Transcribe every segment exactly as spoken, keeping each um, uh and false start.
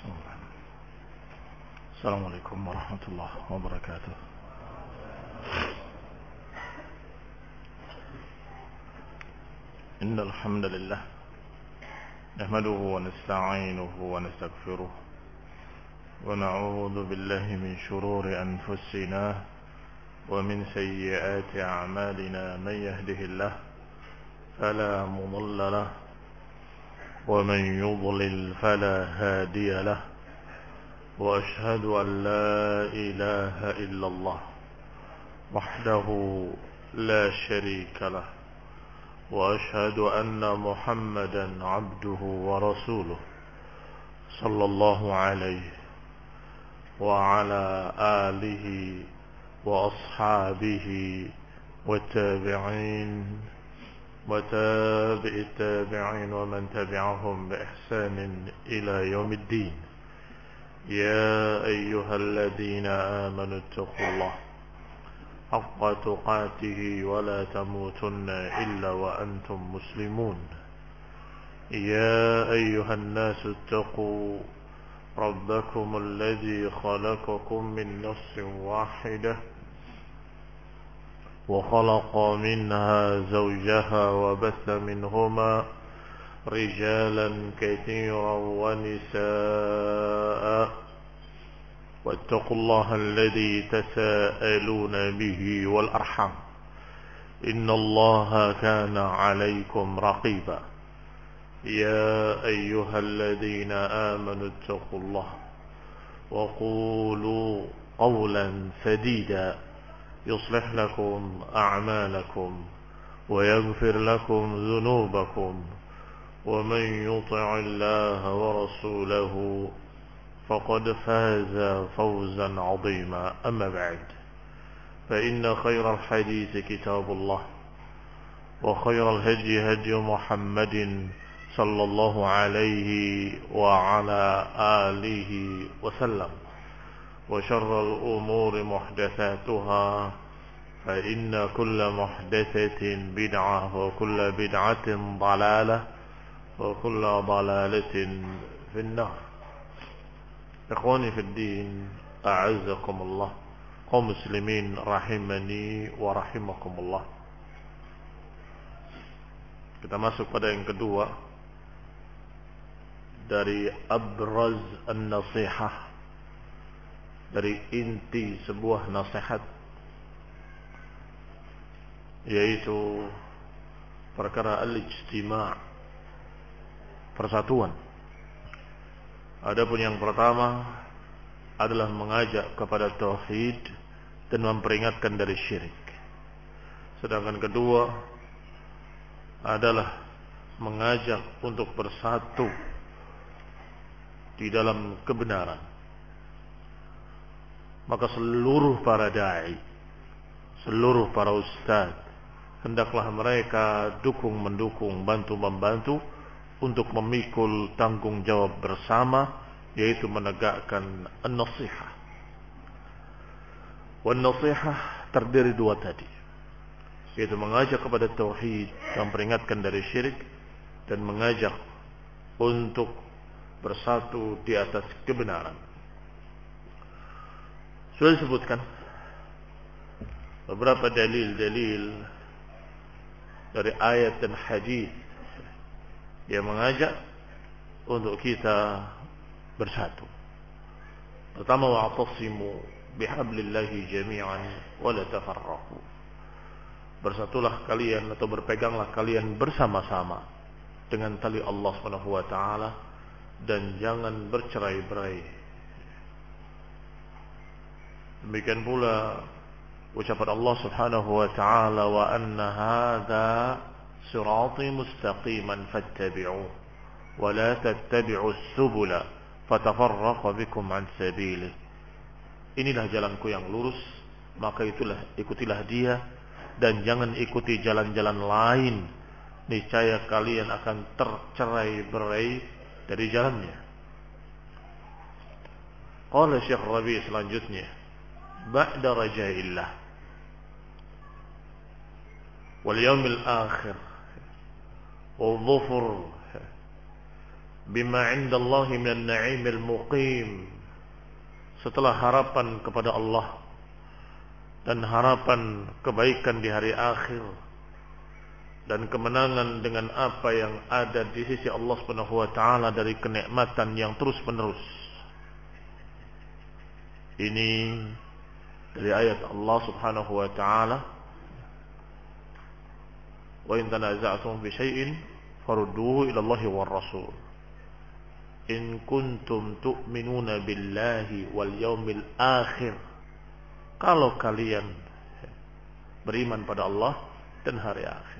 السلام عليكم ورحمة الله وبركاته. إن الحمد لله نحمده ونستعينه ونستغفره ونعوذ بالله من شرور أنفسنا ومن سيئات أعمالنا. من يهده الله فلا مضل له ومن يضلل فلا هادي له، وأشهد أن لا إله إلا الله وحده لا شريك له، وأشهد أن محمدا عبده ورسوله صلى الله عليه وعلى آله وأصحابه والتابعين وتابع التابعين ومن تبعهم بإحسان إلى يوم الدين. يا أيها الذين آمنوا اتقوا الله حق تقاته ولا تموتن إلا وأنتم مسلمون. يا أيها الناس اتقوا ربكم الذي خلقكم من نفس واحدة وخلق منها زوجها وبث منهما رجالا كثيرا ونساء، واتقوا الله الذي تساءلون به والأرحام إن الله كان عليكم رقيبا. يا أيها الذين آمنوا اتقوا الله وقولوا قولا سديدا يصلح لكم أعمالكم ويغفر لكم ذنوبكم، ومن يطع الله ورسوله فقد فاز فوزا عظيما. أما بعد، فإن خير الحديث كتاب الله، وخير الهدي هدي محمد صلى الله عليه وعلى آله وسلم، وشر الأمور محدثاتها، فإن كل محدثة بدعة وكل بدعة ضلالة وكل ضلالة في النار. Ikhwani fi din, a'azzakumullah, kaum muslimin rahimani wa rahimakumullah. Kita masuk pada yang kedua dari abraz an-nasihah, dari inti sebuah nasihat, yaitu perkara al-ijtima', persatuan. Adapun yang pertama adalah mengajak kepada tauhid dan memperingatkan dari syirik. Sedangkan kedua adalah mengajak untuk bersatu di dalam kebenaran. Maka seluruh para da'i, seluruh para ustaz, hendaklah mereka dukung mendukung, bantu membantu untuk memikul tanggung jawab bersama, yaitu menegakkan an-nasihah. Wan-nasihah terdiri dua tadi, yaitu mengajak kepada tauhid dan memperingatkan dari syirik, dan mengajak untuk bersatu di atas kebenaran. Sudah disebutkan beberapa dalil-dalil dari ayat dan hadis yang mengajak untuk kita bersatu. Pertama, wa'tasimu bihablillahi jami'an wa la tafarraqu. Bersatulah kalian atau berpeganglah kalian bersama-sama dengan tali Allah Subhanahu wa taala dan jangan bercerai-berai. Demikian pula ucapan Allah Subhanahu wa taala, wa anna hadza sirati mustaqiman fattabi'uhu wa la tattabi'us subula fatafarraqa bikum an sabilihi. Inilah jalanku yang lurus, maka itulah ikutilah dia, dan jangan ikuti jalan-jalan lain, niscaya kalian akan tercerai-berai dari jalannya. Qala Syekh Rabi' selanjutnya, ba'da raja'illah wal yawmil akhir wal dhufur bima 'indallahi minan na'imil muqim, setelah harapan kepada Allah dan harapan kebaikan di hari akhir dan kemenangan dengan apa yang ada di sisi Allah Subhanahu wa taala dari kenikmatan yang terus-menerus. Ini dari ayat Allah Subhanahu wa taala, wa in tanaza'tum fi syai'in farudduhu ila Allahi war Rasul in kuntum tu'minuna billahi wal yaumil akhir. Kalau kalian beriman pada Allah dan hari akhir.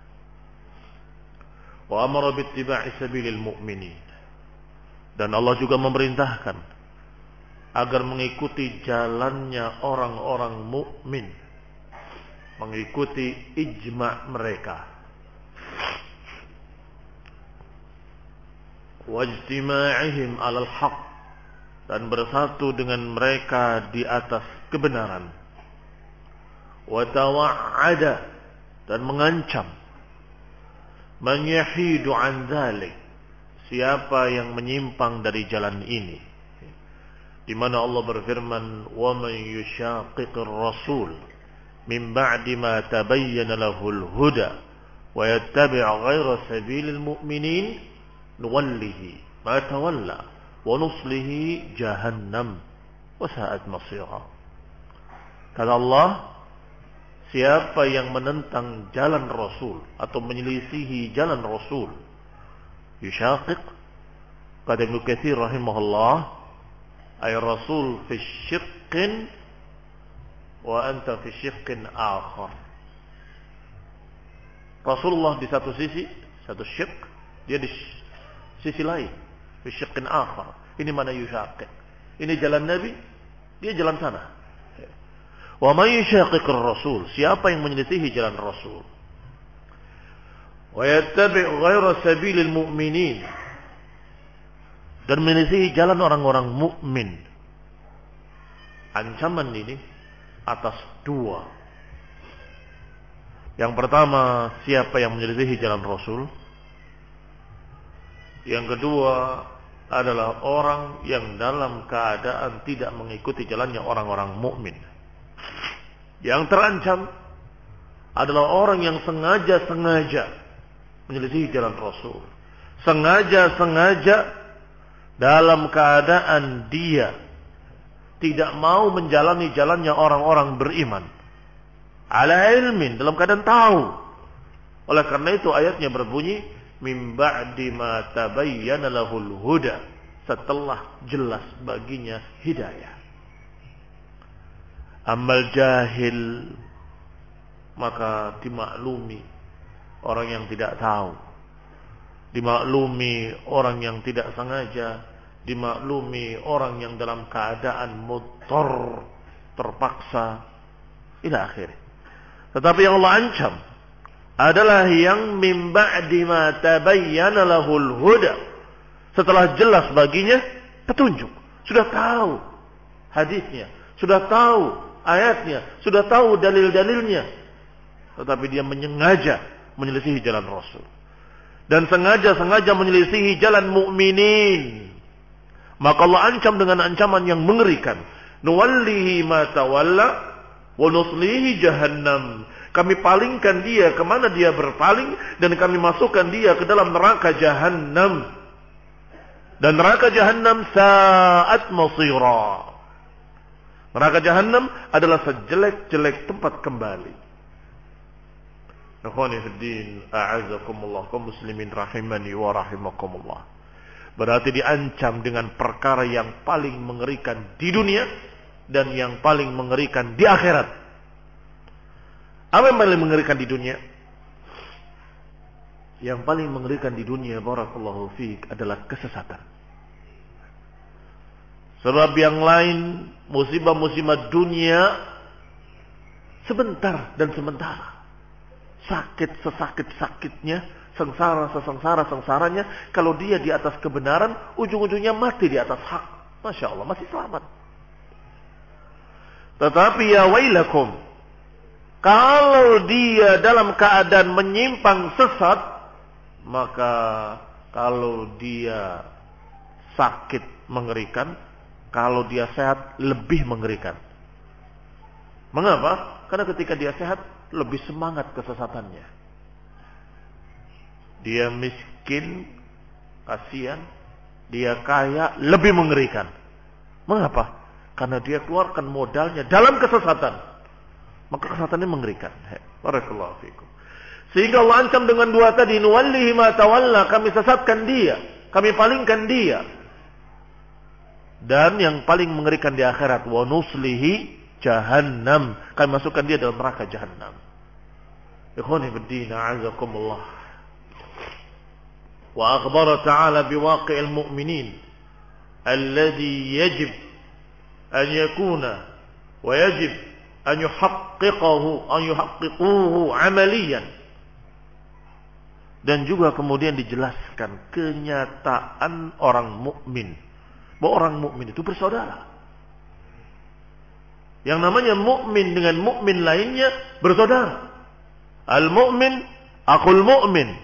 Wa amara bittiba'i sabilil mu'minin. Dan Allah juga memerintahkan agar mengikuti jalannya orang-orang mukmin, mengikuti ijma' mereka. Wajtima'ihim 'alal haqq, dan bersatu dengan mereka di atas kebenaran. Wa tawa'ada, dan mengancam, man yahidu 'an dzalik, siapa yang menyimpang dari jalan ini, di mana Allah berfirman, wa man yushaqiqir rasul min ba'di ma tabayyana lahul huda wa yattabi' ghayra sabilil mu'minin nuwallihi ma tawalla wa nuslihi jahannam wa sa'at masira. Kata Allah, siapa yang menentang jalan Rasul atau menyelisihi jalan Rasul, yushaqiq, kata Ibnu Katsir rahimahullah, ay Rasul fi syiqqin wa anta fi syiqqin akhar. Rasulullah di satu sisi, satu syiq, dia di sisi lain, fi syiqqin akhar. Ini mana yushaqiq? Ini jalan Nabi, dia jalan sana. Wa may yushaqiqir rasul, siapa yang menyelisihi jalan Rasul, wa yattabi' ghayra sabilil mu'minin, dan menyelisihi jalan orang-orang mukmin. Ancaman ini atas dua. Yang pertama, siapa yang menyelisihi jalan Rasul. Yang kedua adalah orang yang dalam keadaan tidak mengikuti jalannya orang-orang mukmin. Yang terancam adalah orang yang sengaja-sengaja menyelisihi jalan Rasul. Sengaja-sengaja dalam keadaan dia tidak mau menjalani jalannya orang-orang beriman. Ala ilmin, dalam keadaan tahu. Oleh karena itu ayatnya berbunyi, min ba'di ma tabayyana lahul huda, setelah jelas baginya hidayah. Amal jahil, maka dimaklumi orang yang tidak tahu, dimaklumi orang yang tidak sengaja, dimaklumi orang yang dalam keadaan mudhar, terpaksa, ila akhir. Tetapi yang Allah ancam adalah yang min ba'di ma tabayyana lahul huda, setelah jelas baginya petunjuk, sudah tahu hadisnya, sudah tahu ayatnya, sudah tahu dalil-dalilnya, tetapi dia menyengaja menyelisihi jalan Rasul dan sengaja-sengaja menyelisihi jalan mukminin, maka Allah ancam dengan ancaman yang mengerikan. Nuwallihi ma tawalla wa nuslihi jahannam, kami palingkan dia kemana dia berpaling, dan kami masukkan dia ke dalam neraka Jahannam. Dan neraka Jahannam sa'at masira. Neraka Jahannam adalah sejelek-jelek tempat kembali. Ikhwani fiddin, a'azakumullah, kaum muslimin rahimani wa rahimakumullah. Berarti diancam dengan perkara yang paling mengerikan di dunia dan yang paling mengerikan di akhirat. Apa yang paling mengerikan di dunia? Yang paling mengerikan di dunia, barakallahu fiik, adalah kesesatan. Sebab yang lain, musibah-musibah dunia sebentar dan sementara. Sakit sesakit-sakitnya, sengsara sesengsara-sengsaranya, kalau dia di atas kebenaran, ujung-ujungnya mati di atas hak. Masya Allah, masih selamat. Tetapi ya wailakum, kalau dia dalam keadaan menyimpang sesat, maka kalau dia sakit mengerikan, kalau dia sehat lebih mengerikan. Mengapa? Karena ketika dia sehat lebih semangat kesesatannya. Dia miskin, kasihan. Dia kaya, lebih mengerikan. Mengapa? Karena dia keluarkan modalnya dalam kesesatan. Maka kesesatannya mengerikan. Barakallahu fikum. Sehingga Allah ancam dengan dua tadi, nuwallihi ma tawalla, kami sesatkan dia, kami palingkan dia. Dan yang paling mengerikan di akhirat, wa nuslihi jahannam, kami masukkan dia dalam neraka jahannam. Ikhwani fiddin, a'azakumullah. Wa akhbara ta'ala biwaqi'il mu'minin alladhi yajib an yakuna wa yajib an yuhaqqiqahu an yuhaqqiquhu amaliyan. Dan juga kemudian dijelaskan kenyataan orang mukmin, bahwa orang mukmin itu bersaudara. Yang namanya mukmin dengan mukmin lainnya bersaudara. Al-mu'min akhul mu'min.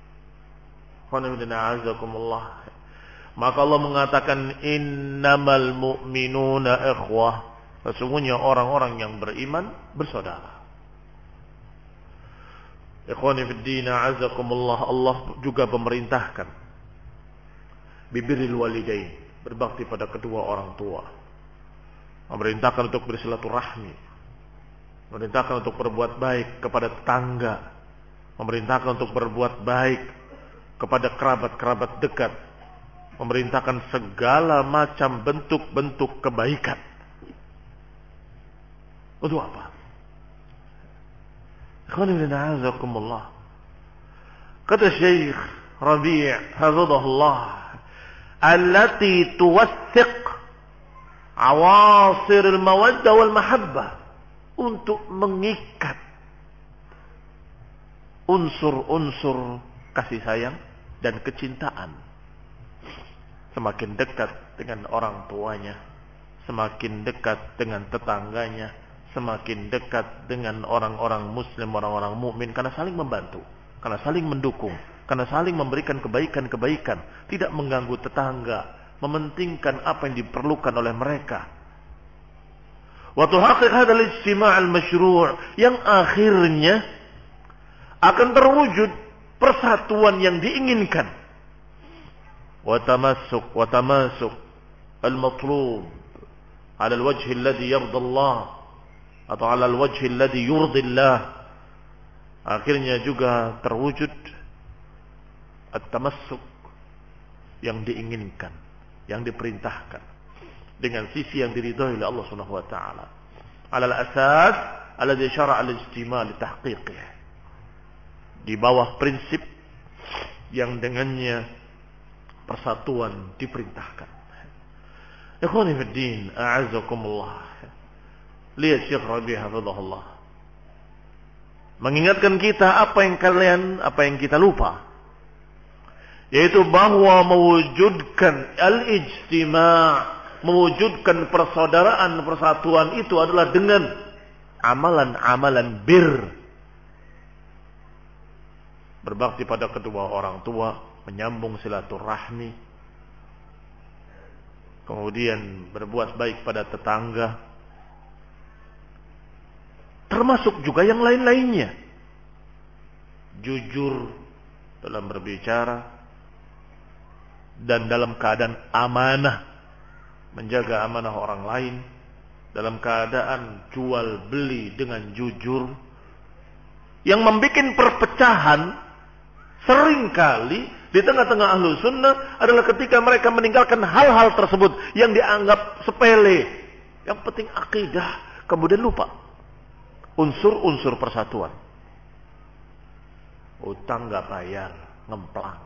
Maka Allah mengatakan innamal mu'minuna ikhwah. Sesungguhnya orang-orang yang beriman bersaudara. Ikhwani fid din, a'azakumullah. Allah juga memerintahkan bibirril walidain, berbakti pada kedua orang tua. Memerintahkan untuk bersilaturahmi. Memerintahkan untuk berbuat baik kepada tetangga. Memerintahkan untuk berbuat baik kepada kerabat-kerabat dekat. Memerintahkan segala macam bentuk-bentuk kebaikan. Untuk apa? Alhamdulillah. Kata Syekh Rabi' hafizahullah, allati tuwathiq awasir al-mawaddah wal mahabbah, untuk mengikat unsur-unsur kasih sayang dan kecintaan. Semakin dekat dengan orang tuanya, semakin dekat dengan tetangganya, semakin dekat dengan orang-orang muslim, orang-orang mukmin, karena saling membantu, karena saling mendukung, karena saling memberikan kebaikan-kebaikan, tidak mengganggu tetangga, mementingkan apa yang diperlukan oleh mereka. Wa tuhaqqiq hadzal ijtima' al-masyru', yang akhirnya akan terwujud persatuan yang diinginkan. Wa tamassuk wa tamassuk al-matlub 'ala al-wajh alladhi yarda Allah, atau 'ala al-wajh alladhi yurdi Allah. Akhirnya juga terwujud at-tamassuk yang diinginkan, yang diperintahkan, dengan sisi yang diridhai oleh Allah Subhanahu wa taala. 'Ala al-asas alladhi syara'a al-ijtima' li tahqiqihi, di bawah prinsip yang dengannya persatuan diperintahkan. Ikhwani fid din, a'azzakumullah. Lihat Syekh Rabi' hafizahullah mengingatkan kita apa yang kalian, apa yang kita lupa, yaitu bahwa mewujudkan al-ijtima', mewujudkan persaudaraan, persatuan itu adalah dengan amalan-amalan bir. Berbakti pada kedua orang tua, menyambung silaturahmi, kemudian berbuat baik pada tetangga, termasuk juga yang lain-lainnya. Jujur dalam berbicara dan dalam keadaan amanah, menjaga amanah orang lain, dalam keadaan jual beli dengan jujur. Yang membuat perpecahan seringkali di tengah-tengah ahlu sunnah adalah ketika mereka meninggalkan hal-hal tersebut yang dianggap sepele, yang penting akidah, kemudian lupa unsur-unsur persatuan. Utang gak bayar, ngemplang.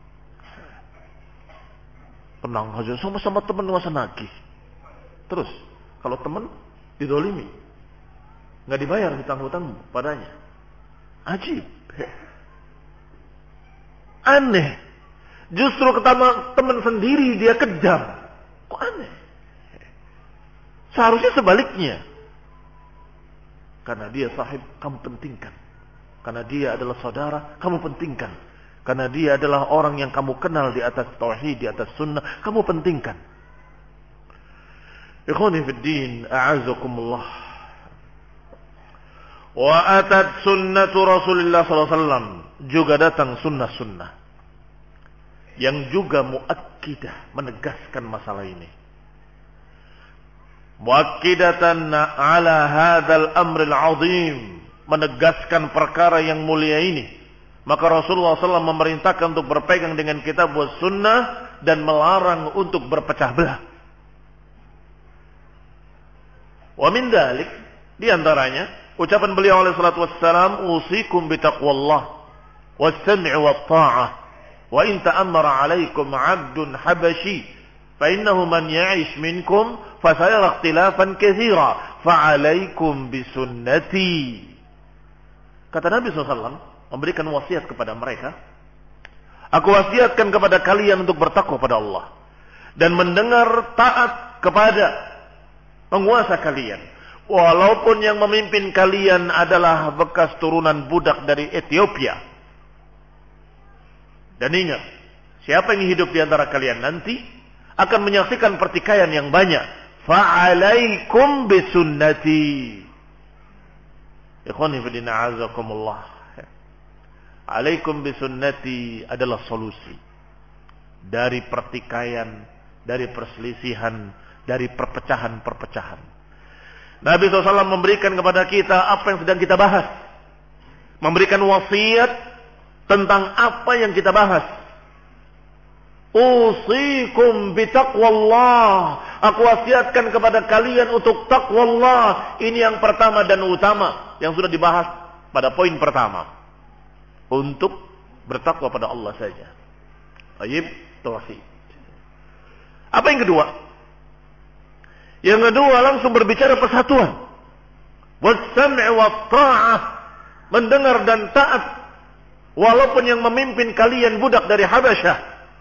Tenang aja, sama-sama teman masa nagih. Terus kalau teman didolimi, gak dibayar hutang-hutang padanya. Ajib, aneh. Justru ketama teman sendiri dia kejam. Kok aneh? Seharusnya sebaliknya. Karena dia sahib, kamu pentingkan. Karena dia adalah saudara, kamu pentingkan. Karena dia adalah orang yang kamu kenal di atas tauhid, di atas sunnah, kamu pentingkan. Ikhwani fid din, a'azzakumullah. Wa atat sunnatu Rasulullah sallallahu alaihi wasallam, juga datang sunnah-sunnah yang juga muakkidah, menegaskan masalah ini. Muakkidatan ala hadzal amril azim, menegaskan perkara yang mulia ini. Maka Rasulullah sallallahu alaihi wasallam memerintahkan untuk berpegang dengan kitab wa sunnah dan melarang untuk berpecah belah. Wa min dzalik, di antaranya ucapan beliau alaihi salatu wassalam, usikum bitaqwallah was-sam'i wat-tha'ah wa in ta'ammara 'alaikum 'abdun habashi fa innahu man ya'ish minkum fa sayara ikhtilafan katsira fa 'alaikum bisunnati. Kata Nabi sallallahu alaihi wasallam memberikan wasiat kepada mereka, aku wasiatkan kepada kalian untuk bertakwa pada Allah dan mendengar taat kepada penguasa kalian, walaupun yang memimpin kalian adalah bekas turunan budak dari Ethiopia. Dan ingat, siapa yang hidup di antara kalian nanti akan menyaksikan pertikaian yang banyak. Fa'alaikum bisunnati. Ikhwani fi din, a'azakumullah. Alaikum bisunnati adalah solusi dari pertikaian, dari perselisihan, dari perpecahan-perpecahan. Nabi shallallahu alaihi wasallam memberikan kepada kita apa yang sedang kita bahas, memberikan wasiat tentang apa yang kita bahas. Usikum bitaqwallah, aku wasiatkan kepada kalian untuk taqwallah. Ini yang pertama dan utama yang sudah dibahas pada poin pertama. Untuk bertakwa pada Allah saja. Ayib, tauhid. Apa yang kedua? Yang kedua langsung berbicara persatuan. Was-sam'i wat-tha'ah, mendengar dan taat walaupun yang memimpin kalian budak dari Habasyah.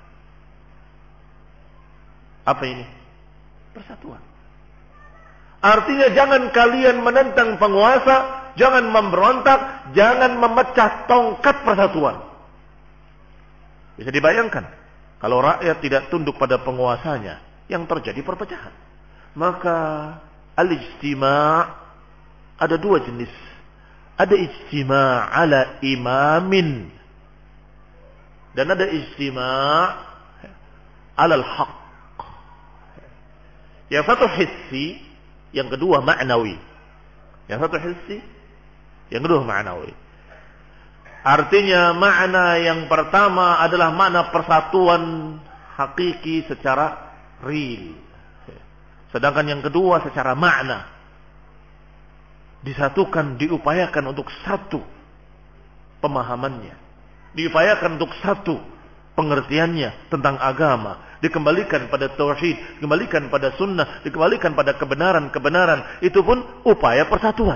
Apa ini? Persatuan. Artinya jangan kalian menentang penguasa, jangan memberontak, jangan memecah tongkat persatuan. Bisa dibayangkan, kalau rakyat tidak tunduk pada penguasanya, yang terjadi perpecahan. Maka al-ijtima' ada dua jenis. Ada ijtima' ala imamin, dan ada ijtima' ala al-haq. Yang satu hissi, yang kedua ma'nawi. Yang satu hissi, yang kedua ma'nawi. Artinya makna yang pertama adalah makna persatuan hakiki secara real. Sedangkan yang kedua secara makna. Disatukan, diupayakan untuk satu pemahamannya. Diupayakan untuk satu pengertiannya tentang agama. Dikembalikan pada tauhid, dikembalikan pada sunnah, dikembalikan pada kebenaran-kebenaran. Itu pun upaya persatuan.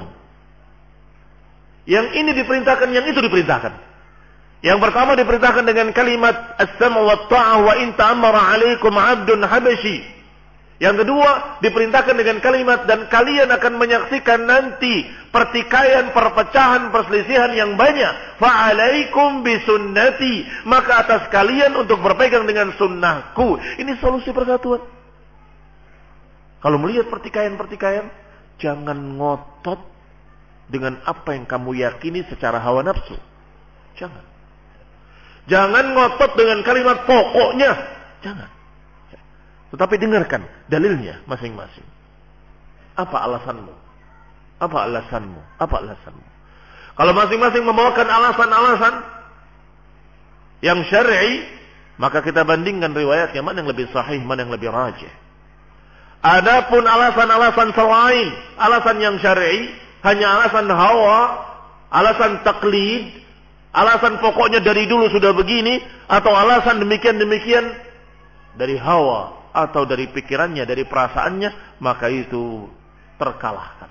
Yang ini diperintahkan, yang itu diperintahkan. Yang pertama diperintahkan dengan kalimat as-sam'u wat-tha'ah wa in ta'ammara 'alaikum 'abdun habashi. Yang kedua diperintahkan dengan kalimat dan kalian akan menyaksikan nanti pertikaian, perpecahan, perselisihan yang banyak. Fa'alaikum bisunnati, maka atas kalian untuk berpegang dengan sunnahku. Ini solusi persatuan. Kalau melihat pertikaian-pertikaian, jangan ngotot dengan apa yang kamu yakini secara hawa nafsu. Jangan. Jangan ngotot dengan kalimat pokoknya. Jangan. Tetapi dengarkan dalilnya masing-masing. Apa alasanmu? Apa alasanmu? Apa alasanmu? Kalau masing-masing membawakan alasan-alasan yang syar'i, maka kita bandingkan riwayatnya, mana yang lebih sahih, mana yang lebih rajih. Adapun alasan-alasan selain alasan yang syar'i, hanya alasan hawa, alasan taklid, alasan pokoknya dari dulu sudah begini, atau alasan demikian-demikian dari hawa atau dari pikirannya, dari perasaannya, maka itu terkalahkan.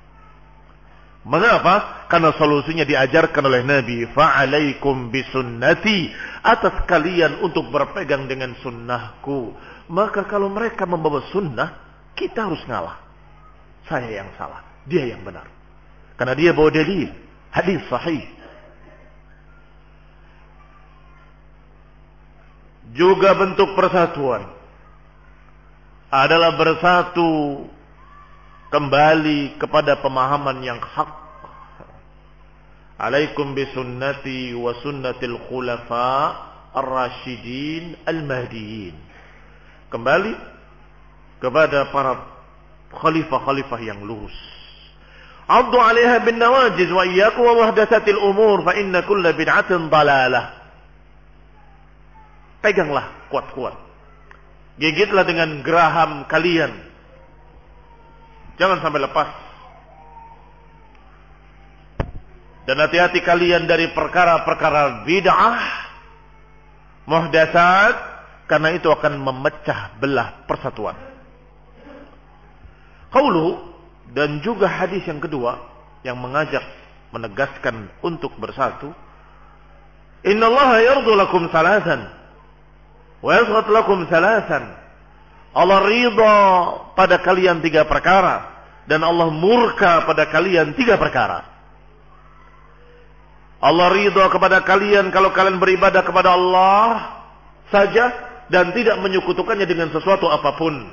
Mengapa? Karena solusinya diajarkan oleh Nabi, fa'alaikum bisunnati, atas kalian untuk berpegang dengan sunnahku. Maka kalau mereka membawa sunnah, kita harus ngalah. Saya yang salah, dia yang benar. Karena dia bawa dalil, hadis sahih. juga bentuk persatuan adalah bersatu kembali kepada pemahaman yang hak. Alaikum bisunnati wa sunnatil khulafa ar-rasyidin al-mahdiyin. Kembali kepada para khalifah-khalifah yang lurus. Addu 'alaiha bin nawajiz wa iyyakum wa muhdatsatil umur fa inna kulla bid'atin dhalalah. Peganglah kuat-kuat. Gigitlah dengan geraham kalian. Jangan sampai lepas. Dan hati-hati kalian dari perkara-perkara bid'ah, muhdatsat, karena itu akan memecah belah persatuan. Qauluhu, dan juga hadis yang kedua yang mengajak, menegaskan untuk bersatu. Innallaha yardu lakum salasan wa yasghat lakum salasan. Allah ridha pada kalian tiga perkara dan Allah murka pada kalian tiga perkara. Allah ridha kepada kalian kalau kalian beribadah kepada Allah saja dan tidak menyekutukannya dengan sesuatu apapun.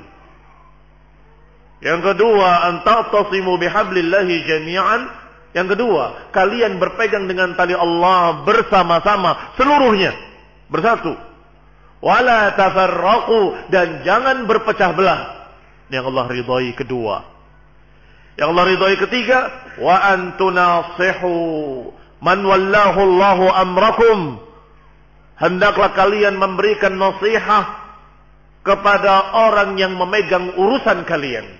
Yang kedua, an ta'tasimu bihablillahi jami'an. Yang kedua, kalian berpegang dengan tali Allah bersama-sama seluruhnya, bersatu. Wala tafarraqu, dan jangan berpecah belah. Yang Allah ridhai kedua. Yang Allah ridhai ketiga, wa antunasihu man wallahu Allahu amrakum. Hendaklah kalian memberikan nasihat kepada orang yang memegang urusan kalian.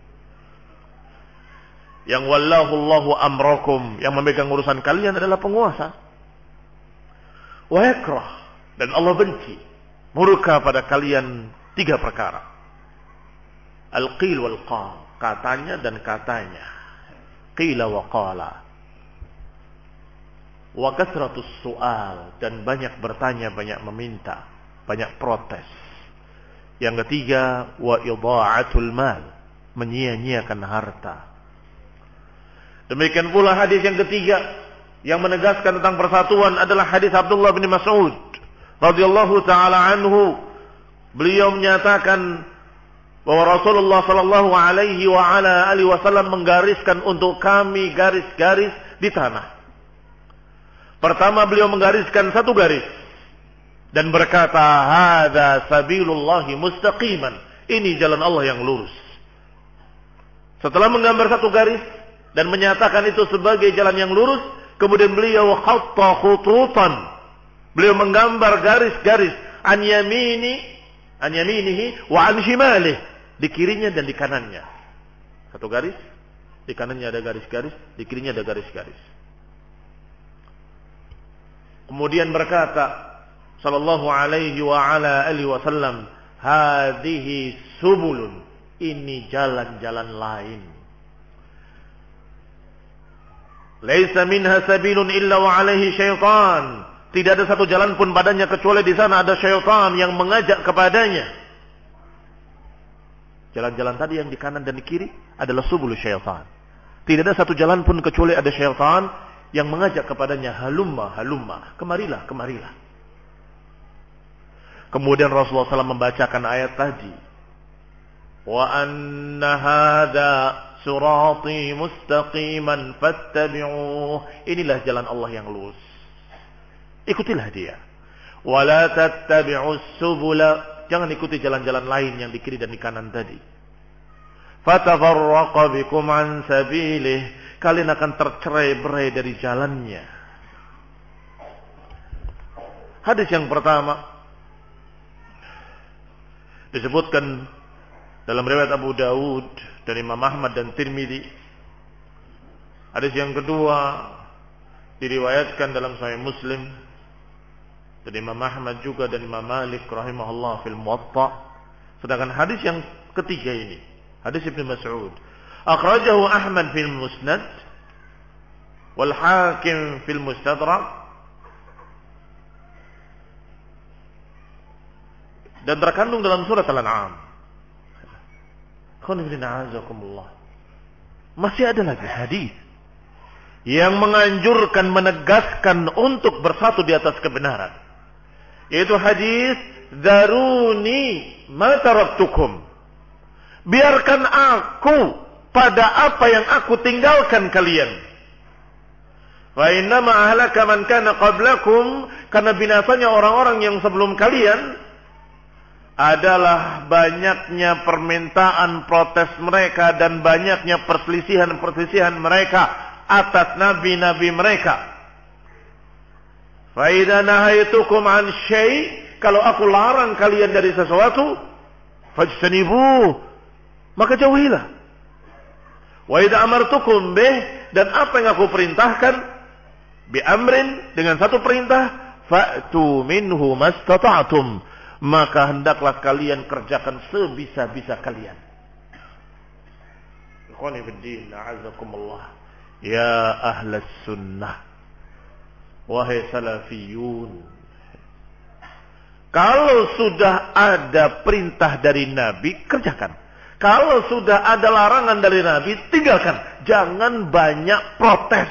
Yang wallahu Allahu amrakum, yang memegang urusan kalian adalah penguasa. Wa yakrah, dan Allah benci, murka pada kalian tiga perkara. Al-qil wal qal, katanya dan katanya. Qila wa qala. Wa kasratus su'al, dan banyak bertanya, banyak meminta, banyak protes. Yang ketiga, wa idha'atul mal, menyia-nyiakan harta. Demikian pula hadis yang ketiga yang menegaskan tentang persatuan adalah hadis Abdullah bin Mas'ud radhiyallahu taala anhu. Beliau menyatakan bahwa Rasulullah sallallahu alaihi wa ala alihi wasallam menggariskan untuk kami garis-garis di tanah. Pertama, beliau menggariskan satu garis dan berkata, "Hadza sabilullahi mustaqiman." Ini jalan Allah yang lurus. Setelah menggambar satu garis dan menyatakan itu sebagai jalan yang lurus, kemudian beliau khatta khututan. Beliau menggambar garis-garis an yamini, an yaminihi wa an shimalih, di kirinya dan di kanannya. Satu garis, di kanannya ada garis-garis, di kirinya ada garis-garis. Kemudian berkata sallallahu alaihi wa ala alihi wasallam, hadhihi subulun, ini jalan-jalan lain. Laisa minha sabilun illa wa alaihi syaitan. Tidak ada satu jalan pun padanya kecuali di sana ada syaitan yang mengajak kepadanya. Jalan-jalan tadi yang di kanan dan di kiri adalah subul syaitan. Tidak ada satu jalan pun kecuali ada syaitan yang mengajak kepadanya, halumma halumma, kemarilah kemarilah. Kemudian Rasulullah shallallahu alaihi wasallam membacakan ayat tadi. Wa anna hadza surati mustaqiman fattabi'uh. Inilah jalan Allah yang lurus, ikutilah dia. Wala tattabi'us subula, jangan ikuti jalan-jalan lain yang di kiri dan di kanan tadi. Fatafarraqa bikum an sabilih, kalian akan tercerai-berai dari jalannya. Hadis yang pertama disebutkan dalam riwayat Abu Dawud dan Imam Ahmad dan Tirmidzi. Hadis yang kedua diriwayatkan dalam Sahih Muslim dan Imam Ahmad juga dan Imam Malik rahimahullah fil Muwatta. Sedangkan hadis yang ketiga ini, hadis Ibnu Mas'ud, akhrajahu Ahmad fil Musnad wal Hakim fil Mustadrak, dan terkandung dalam surat Al-An'am. Masih ada lagi hadis yang menganjurkan, menegaskan untuk bersatu di atas kebenaran, yaitu hadis Daruni ma taraktukum. Biarkan aku pada apa yang aku tinggalkan kalian. Wa inna ma ahlaka man kana qablakum, karena binasanya orang-orang yang sebelum kalian adalah banyaknya permintaan protes mereka dan banyaknya perselisihan-perselisihan mereka atas nabi-nabi mereka. Fa idza nahaitukum an syai', kalau aku larang kalian dari sesuatu, fajtanibuh, maka jauhilah. Wa idza amartukum bih, dan apa yang aku perintahkan, bi amrin, dengan satu perintah, fa'tu minhu mastata'tum, maka hendaklah kalian kerjakan sebisa-bisa kalian. Ikhwani fiddin, a'azzakumullah. Ya ahlas sunnah, wahai salafiyun, kalau sudah ada perintah dari Nabi, kerjakan. Kalau sudah ada larangan dari Nabi, tinggalkan. Jangan banyak protes.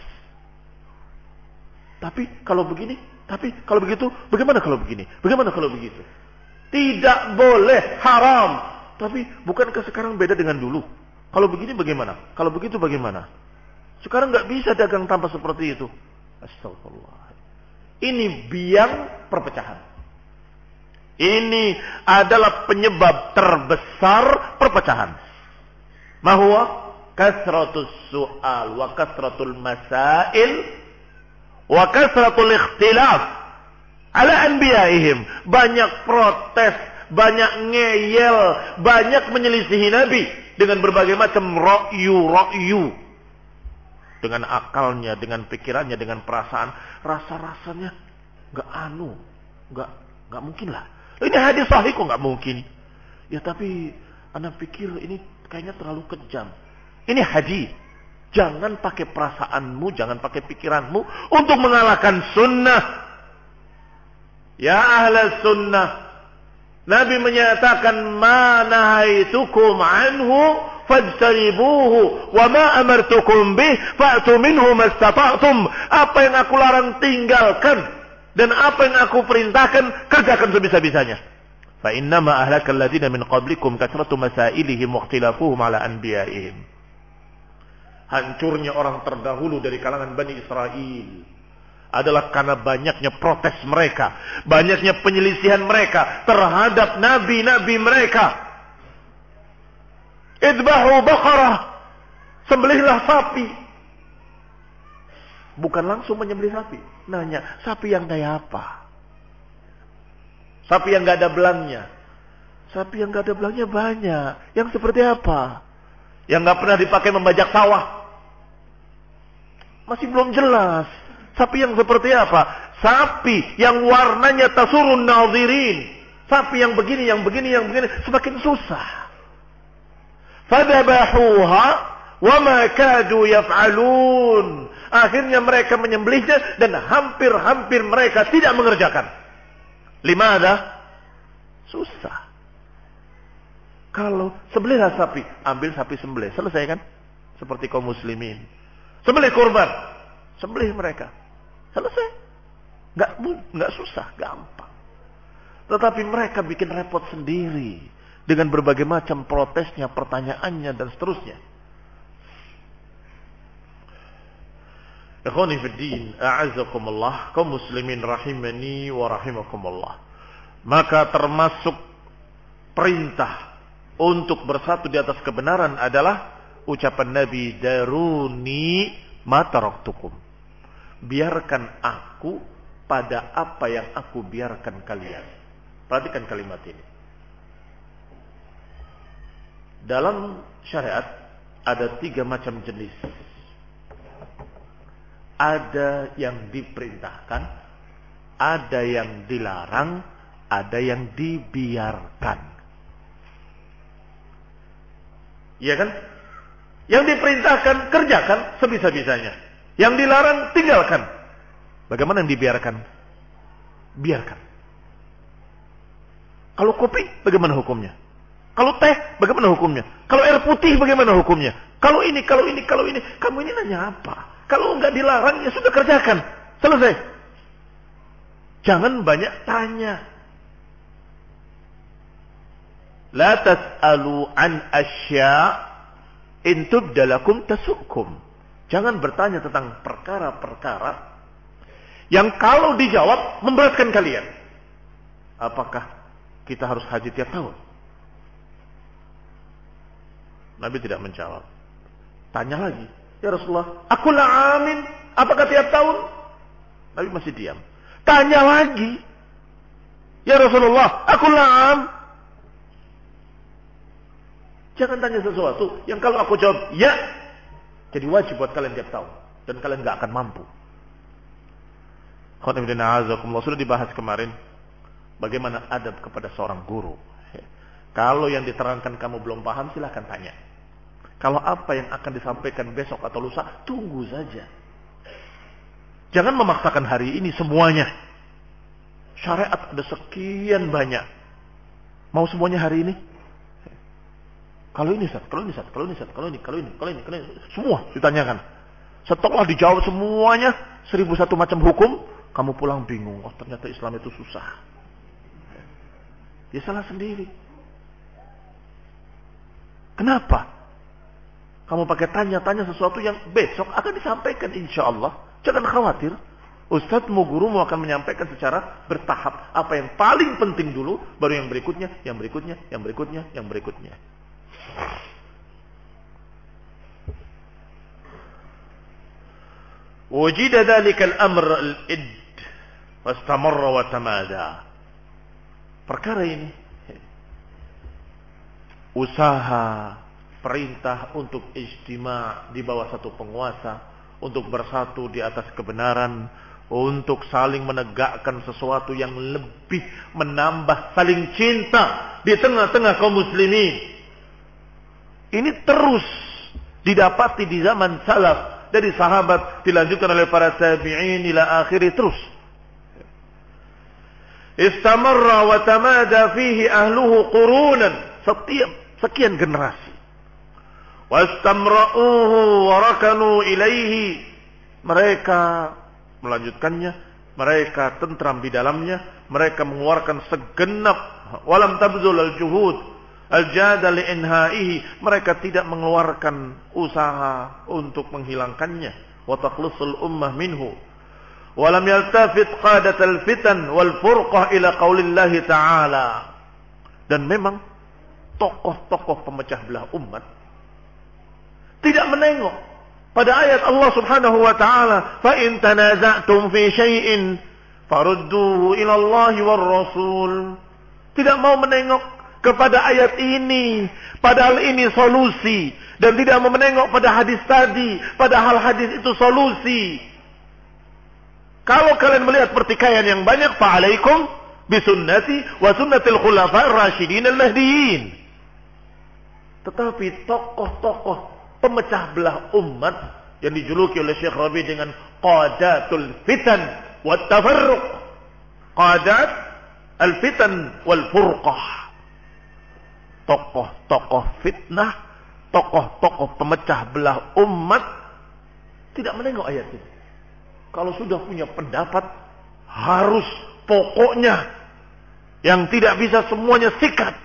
Tapi kalau begini, tapi kalau begitu, bagaimana kalau begini? Bagaimana kalau begitu? Tidak boleh, haram. Tapi bukankah sekarang beda dengan dulu? Kalau begini bagaimana? Kalau begitu bagaimana? Sekarang nggak bisa dagang tanpa seperti itu. Astagfirullah. Ini biang perpecahan. Ini adalah penyebab terbesar perpecahan. Mahuwa kasratus su'al wa kasratul masail wa kasratul ikhtilaf ala anbiya'ihim. Banyak protes, banyak ngeyel, banyak menyelisihi Nabi dengan berbagai macam ra'yu-ra'yu. Dengan akalnya, dengan pikirannya, dengan perasaan, rasa-rasanya enggak anu, enggak enggak mungkin lah. Ini hadis sahih kok nggak mungkin? Ya tapi ana pikir ini kayaknya terlalu kejam. Ini hadis. Jangan pakai perasaanmu, jangan pakai pikiranmu untuk mengalahkan sunnah. Ya ahla sunnah, Nabi menyatakan, ma nahaitukum anhu fajtanibuhu wa ma amartukum bih fa'tu minhu mastata'tum. Apa yang aku larang tinggalkan, dan apa yang aku perintahkan, kerjakan sebisa-bisanya. Fa innama ahlakal ladzina min qablikum kathratu masailihim wa ikhtilafuhum ala anbiya'ihim. Hancurnya orang terdahulu dari kalangan Bani Israel adalah karena banyaknya protes mereka, banyaknya penyelisihan mereka terhadap nabi-nabi mereka. Idbahu baqarah, sembelihlah sapi. Bukan langsung menyembelih sapi. Nanya, sapi yang kayak apa? Sapi yang gak ada belangnya. Sapi yang gak ada belangnya banyak. Yang seperti apa? Yang gak pernah dipakai membajak sawah. Masih belum jelas. Sapi yang seperti apa? Sapi yang warnanya tasurun nadhirin. Sapi yang begini, yang begini, yang begini. Semakin susah. Fadabahuha wa ma kadu yaf'alun. Akhirnya mereka menyembelihnya dan hampir-hampir mereka tidak mengerjakan. Limada? Susah. Kalau sembelihlah sapi, ambil sapi sembelih, selesai kan? Seperti kaum muslimin. Sembelih kurban, sembelih mereka, selesai. Enggak enggak susah, gampang. Tetapi mereka bikin repot sendiri dengan berbagai macam protesnya, pertanyaannya dan seterusnya. Ikhwani fiddin, a'azzakumullah, kaum muslimin rahimani wa rahimakumullah. Maka termasuk perintah untuk bersatu di atas kebenaran adalah ucapan Nabi, daruni ma taraktukum. Biarkan aku pada apa yang aku biarkan kalian. Perhatikan kalimat ini. Dalam syariat ada tiga macam jenis. Ada yang diperintahkan, ada yang dilarang, ada yang dibiarkan. Iya kan? Yang diperintahkan, kerjakan sebisa-bisanya. Yang dilarang, tinggalkan. Bagaimana yang dibiarkan? Biarkan. Kalau kopi, bagaimana hukumnya? Kalau teh, bagaimana hukumnya? Kalau air putih, bagaimana hukumnya? Kalau ini, kalau ini, kalau ini. Kamu ini nanya apa? Kalau enggak dilarang, ya sudah kerjakan. Selesai. Jangan banyak tanya. La tas'alu an asya' in tubda lakum tasukum. Jangan bertanya tentang perkara-perkara yang kalau dijawab memberatkan kalian. Apakah kita harus haji tiap tahun? Nabi tidak menjawab. Tanya lagi, ya Rasulullah, aku amin, apakah tiap tahun? Nabi masih diam. Tanya lagi, ya Rasulullah, aku am. Jangan tanya sesuatu yang kalau aku jawab ya, jadi wajib buat kalian tiap tahun dan kalian nggak akan mampu. Sudah dibahas kemarin bagaimana adab kepada seorang guru. Kalau yang diterangkan kamu belum paham, silahkan tanya. Kalau apa yang akan disampaikan besok atau lusa, tunggu saja. Jangan memaksakan hari ini semuanya. Syariat ada sekian banyak. Mau semuanya hari ini? Kalau ini Ustaz, kalau ini Ustaz, kalau ini Ustaz, kalau ini, kalau ini, kalau ini, kalau ini, semua ditanyakan. Setelah dijawab semuanya, seribu satu macam hukum, kamu pulang bingung. Oh, ternyata Islam itu susah. Dia salah sendiri. Kenapa? Kamu pakai tanya-tanya sesuatu yang besok akan disampaikan insya Allah. Jangan khawatir. Ustadzmu, gurumu akan menyampaikan secara bertahap. Apa yang paling penting dulu, baru yang berikutnya, yang berikutnya, yang berikutnya, yang berikutnya. Wujida dhalika al-amr al-id wastamarra wa tamada. Perkara ini, usaha perintah untuk ijtima' di bawah satu penguasa, untuk bersatu di atas kebenaran, untuk saling menegakkan sesuatu yang lebih menambah saling cinta di tengah-tengah kaum muslimin. Ini terus didapati di zaman salaf, dari sahabat, dilanjutkan oleh para tabi'in ila akhiri, terus. Istamarra wa tamada fihi ahluhu qurunan, setiap sekian generasi. Wastamra'uhu wa rakanu ilaihi, mereka melanjutkannya, mereka tentram di dalamnya, mereka mengeluarkan segenap walam tabzul al-juhud al-jada li'inhaihi, mereka tidak mengeluarkan usaha untuk menghilangkannya, wa takhlusul ummah minhu, walam yaltafit qadat al-fitan wal furqah ila qaulillahi ta'ala. Dan memang tokoh-tokoh pemecah belah umat tidak menengok pada ayat Allah Subhanahu wa taala, fa in tanaza'tum fi syai'in farudduhu ila Allah war Rasul. Tidak mau menengok kepada ayat ini, padahal ini solusi, dan tidak mau menengok pada hadis tadi, padahal hadis itu solusi. Kalau kalian melihat pertikaian yang banyak, fa alaikum bisunnati wa sunnatil khulafa'ir rasyidin al-mahdiyyin. Tetapi tokoh-tokoh pemecah belah umat yang dijuluki oleh Syekh Rabi dengan qadatul fitan wat tafarruq, qadat al-fitan wal furqah, tokoh-tokoh fitnah, tokoh-tokoh pemecah belah umat tidak menengok ayat ini. Kalau sudah punya pendapat, harus pokoknya, yang tidak bisa semuanya sikat.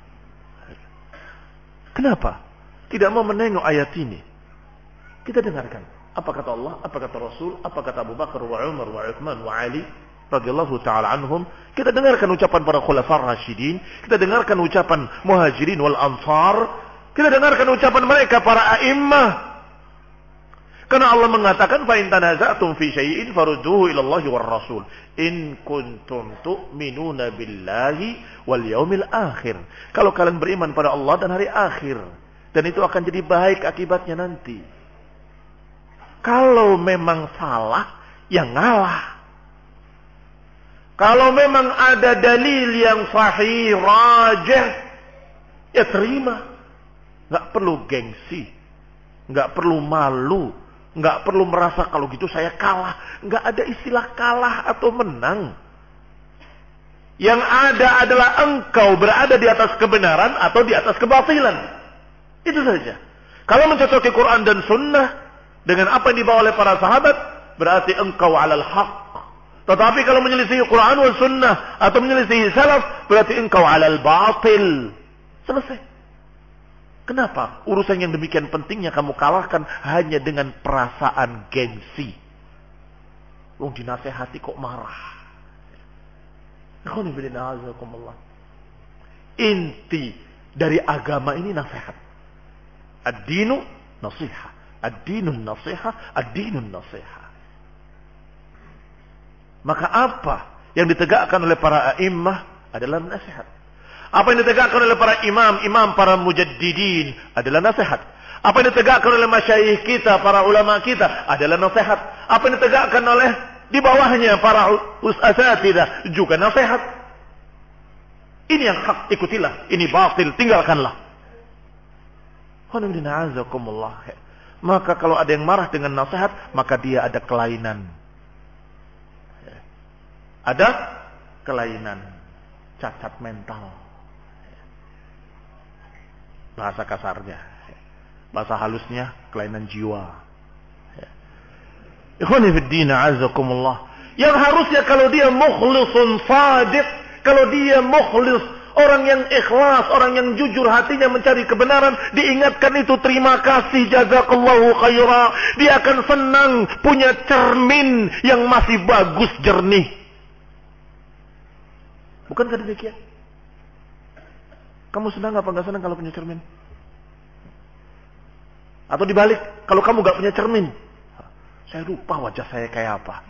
Kenapa? Tidak mau menengok ayat ini. Kita dengarkan apa kata Allah, apa kata Rasul, apa kata Abu Bakar wa Umar wa Uthman wa Ali radhiyallahu taala anhum. Kita dengarkan ucapan para khulafar rasyidin, kita dengarkan ucapan muhajirin wal ansar, kita dengarkan ucapan mereka para a'immah. Karena Allah mengatakan, fa in tanaza'tum fi syai'in farudduhu ila Allah war Rasul in kuntum tu'minuna billahi wal yaumil akhir. Kalau kalian beriman pada Allah dan hari akhir, dan itu akan jadi baik akibatnya nanti. Kalau memang salah, yang ngalah. Kalau memang ada dalil yang sahih, rajih, ya terima. Gak perlu gengsi, gak perlu malu, gak perlu merasa kalau gitu saya kalah. Gak ada istilah kalah atau menang. Yang ada adalah engkau berada di atas kebenaran atau di atas kebatilan. Itu saja. Kalau mencocoki Quran dan Sunnah dengan apa yang dibawa oleh para sahabat, berarti engkau alal haq. Tetapi kalau menyelisihi Quran dan Sunnah atau menyelisihi salaf, berarti engkau alal batil. Selesai. Kenapa? Urusan yang demikian pentingnya kamu kalahkan hanya dengan perasaan gengsi. Wong dinasehati kok marah. Inti dari agama ini nasihat. Ad-dinu nasihat. Ad-dinun nasihat. Ad-dinun nasihat. Maka apa yang ditegakkan oleh para a'immah adalah nasihat. Apa yang ditegakkan oleh para imam, imam para mujaddidin adalah nasihat. Apa yang ditegakkan oleh masyayikh kita, para ulama kita adalah nasihat. Apa yang ditegakkan oleh di bawahnya para usatidzah juga nasihat. Ini yang hak, ikutilah. Ini batil, tinggalkanlah. Maka kalau ada yang marah dengan nasihat, maka dia ada kelainan. Ada kelainan, cacat mental. Bahasa kasarnya, bahasa halusnya kelainan jiwa. Ikhwani fid din, a'azzakumullah. Yang harusnya kalau dia mukhlisun shadiq, kalau dia mukhlis, orang yang ikhlas, orang yang jujur hatinya mencari kebenaran, diingatkan itu terima kasih, jazakallahu khaira. Dia akan senang punya cermin yang masih bagus, jernih. Bukankah demikian? Kamu senang apa enggak senang kalau punya cermin? Atau dibalik, kalau kamu enggak punya cermin, saya lupa wajah saya kayak apa.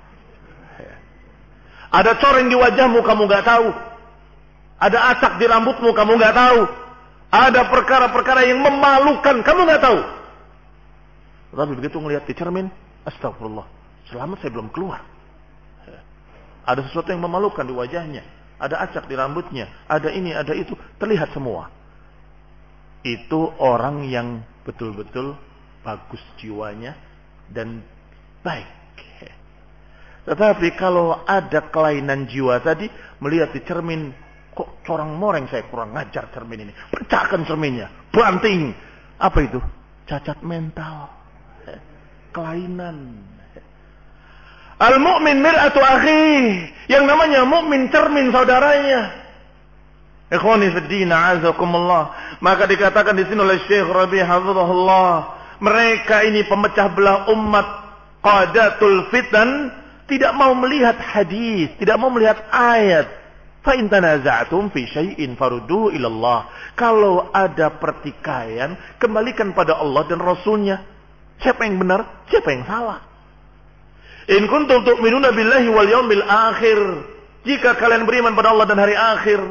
Ada coreng di wajahmu, kamu enggak tahu. Ada acak di rambutmu, kamu enggak tahu. Ada perkara-perkara yang memalukan, kamu enggak tahu. Tapi begitu ngelihat di cermin, astagfirullah, selamat saya belum keluar. Ada sesuatu yang memalukan di wajahnya. Ada acak di rambutnya, ada ini, ada itu, terlihat semua. Itu orang yang betul-betul bagus jiwanya dan baik. Tetapi kalau ada kelainan jiwa tadi, melihat di cermin, kok corang-moreng, saya kurang ngajar cermin ini. Pecahkan cerminnya, banting. Apa itu? Cacat mental, kelainan. Al-mu'min mir'atu akhi. Yang namanya mukmin cermin saudaranya. Ikhwani fid din, a'azakumullah. Maka dikatakan di sini oleh Syekh Rabi' hafizahullah, mereka ini pemecah belah umat, qadatul fitan, tidak mau melihat hadis, tidak mau melihat ayat. Fa in tanaza'tum fi syai'in farudduhu ila Allah. Kalau ada pertikaian, kembalikan pada Allah dan Rasulnya. Siapa yang benar, siapa yang salah? In kuntum tu'minuna billahi wal yaumil akhir. Jika kalian beriman pada Allah dan hari akhir.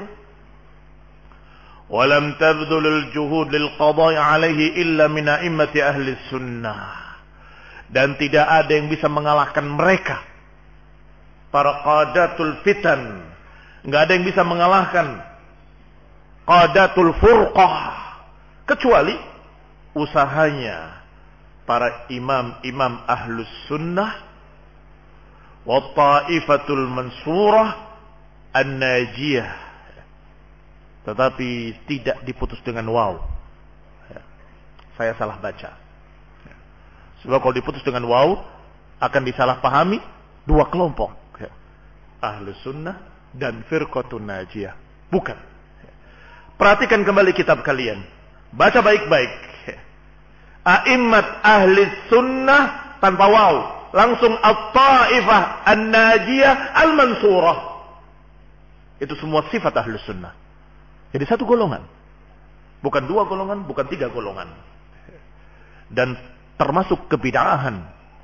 Walam tabdhulul juhud lil qada'i alaihi illa min a'immati ahli sunnah. Dan tidak ada yang bisa mengalahkan mereka, para qadatul fitan. Enggak ada yang bisa mengalahkan qadatul furqah, kecuali usahanya para imam-imam ahlus sunnah wa ta'ifatul mansurah an-najiyah. Tetapi tidak diputus dengan waw. Saya salah baca. Sebab kalau diputus dengan waw akan disalahpahami dua kelompok, ahlus sunnah dan firqatun najiyah. Bukan. Perhatikan kembali kitab kalian, baca baik-baik. A'immat ahli sunnah tanpa waw, langsung at-ta'ifah an-najiyah al-mansurah. Itu semua sifat ahli sunnah. Jadi satu golongan, bukan dua golongan, bukan tiga golongan. Dan termasuk kebid'ahan